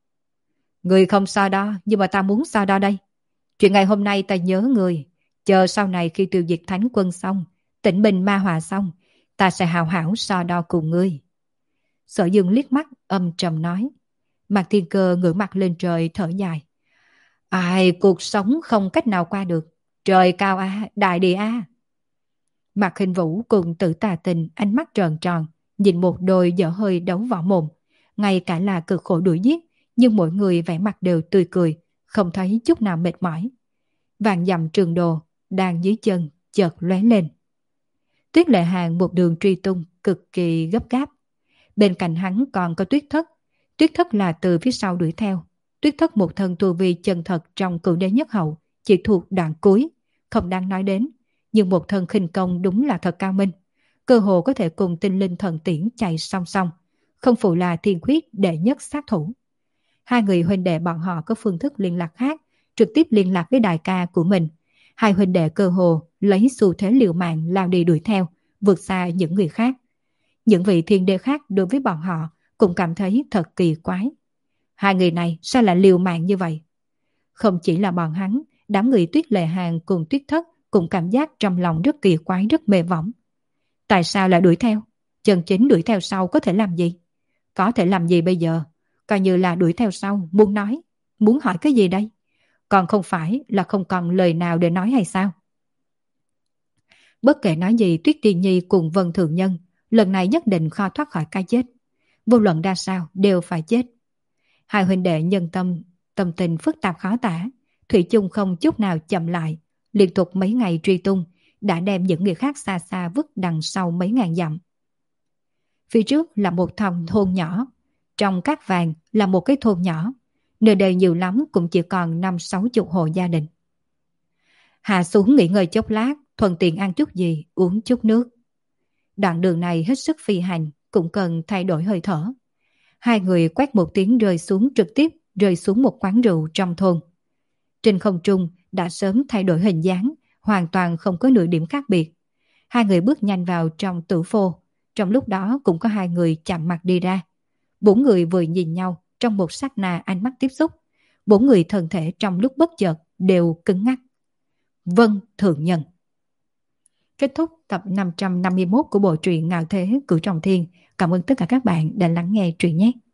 Người không so đo, nhưng mà ta muốn so đo đây. Chuyện ngày hôm nay ta nhớ người, chờ sau này khi tiêu diệt Thánh Quân xong, tĩnh bình ma hòa xong, ta sẽ hào hảo so đo cùng ngươi. Sở Dương liếc mắt âm trầm nói. Mạc Thiên Cơ ngửa mặt lên trời thở dài. Ai, cuộc sống không cách nào qua được. Trời cao a, đại địa a. Mạc Hình Vũ cùng Tử Tà Tình ánh mắt tròn tròn, nhìn một đôi dở hơi đấu võ mồm. Ngay cả là cực khổ đuổi giết, nhưng mỗi người vẻ mặt đều tươi cười, không thấy chút nào mệt mỏi. Vàng dặm trường đồ, đang dưới chân, chợt lóe lên. Tuyết Lệ Hàng một đường truy tung, cực kỳ gấp gáp. Bên cạnh hắn còn có Tuyết Thất. Tuyết Thất là từ phía sau đuổi theo. Tuyết Thất một thân tu vi chân thật trong Cửu Đế Nhất Hậu, chỉ thuộc đoạn cuối, không đáng nói đến. Nhưng một thân khinh công đúng là thật cao minh. Cơ hồ có thể cùng tinh linh thần tiễn chạy song song. Không phụ là thiên khuyết đệ nhất sát thủ. Hai người huynh đệ bọn họ có phương thức liên lạc khác, trực tiếp liên lạc với đại ca của mình. Hai huynh đệ cơ hồ lấy xu thế liều mạng lao đi đuổi theo, vượt xa những người khác. Những vị thiên đế khác đối với bọn họ cũng cảm thấy thật kỳ quái. Hai người này sao lại liều mạng như vậy? Không chỉ là bọn hắn, đám người Tuyết Lệ Hàng cùng Tuyết Thất cũng cảm giác trong lòng rất kỳ quái, rất mê võng. Tại sao lại đuổi theo? Chân chính đuổi theo sau có thể làm gì? Có thể làm gì bây giờ? Coi như là đuổi theo sau, muốn nói, muốn hỏi cái gì đây? Còn không phải là không còn lời nào để nói hay sao? Bất kể nói gì, Tuyết Tiên Nhi cùng Vân Thượng Nhân lần này nhất định khó thoát khỏi cái chết. Vô luận ra sao đều phải chết. Hai huynh đệ nhân tâm, tâm tình phức tạp khó tả, thủy chung không chút nào chậm lại, liên tục mấy ngày truy tung, đã đem những người khác xa xa vứt đằng sau mấy ngàn dặm. Phía trước là một thôn thôn nhỏ, trong các vàng là một cái thôn nhỏ, nơi đây nhiều lắm cũng chỉ còn năm sáu chục hộ gia đình. Hạ xuống nghỉ ngơi chốc lát, thuận tiện ăn chút gì, uống chút nước. Đoạn đường này hết sức phi hành, cũng cần thay đổi hơi thở. Hai người quét một tiếng rơi xuống, trực tiếp rơi xuống một quán rượu trong thôn. Trên không trung đã sớm thay đổi hình dáng, hoàn toàn không có nửa điểm khác biệt. Hai người bước nhanh vào trong tử phô, trong lúc đó cũng có hai người chạm mặt đi ra. Bốn người vừa nhìn nhau, trong một sát na ánh mắt tiếp xúc. Bốn người thân thể trong lúc bất chợt đều cứng ngắc. Vân Thượng Nhân. Kết thúc tập năm trăm năm mươi mốt của bộ truyện Ngạo Thế Cửu Trọng Thiên. Cảm ơn tất cả các bạn đã lắng nghe truyện nhé.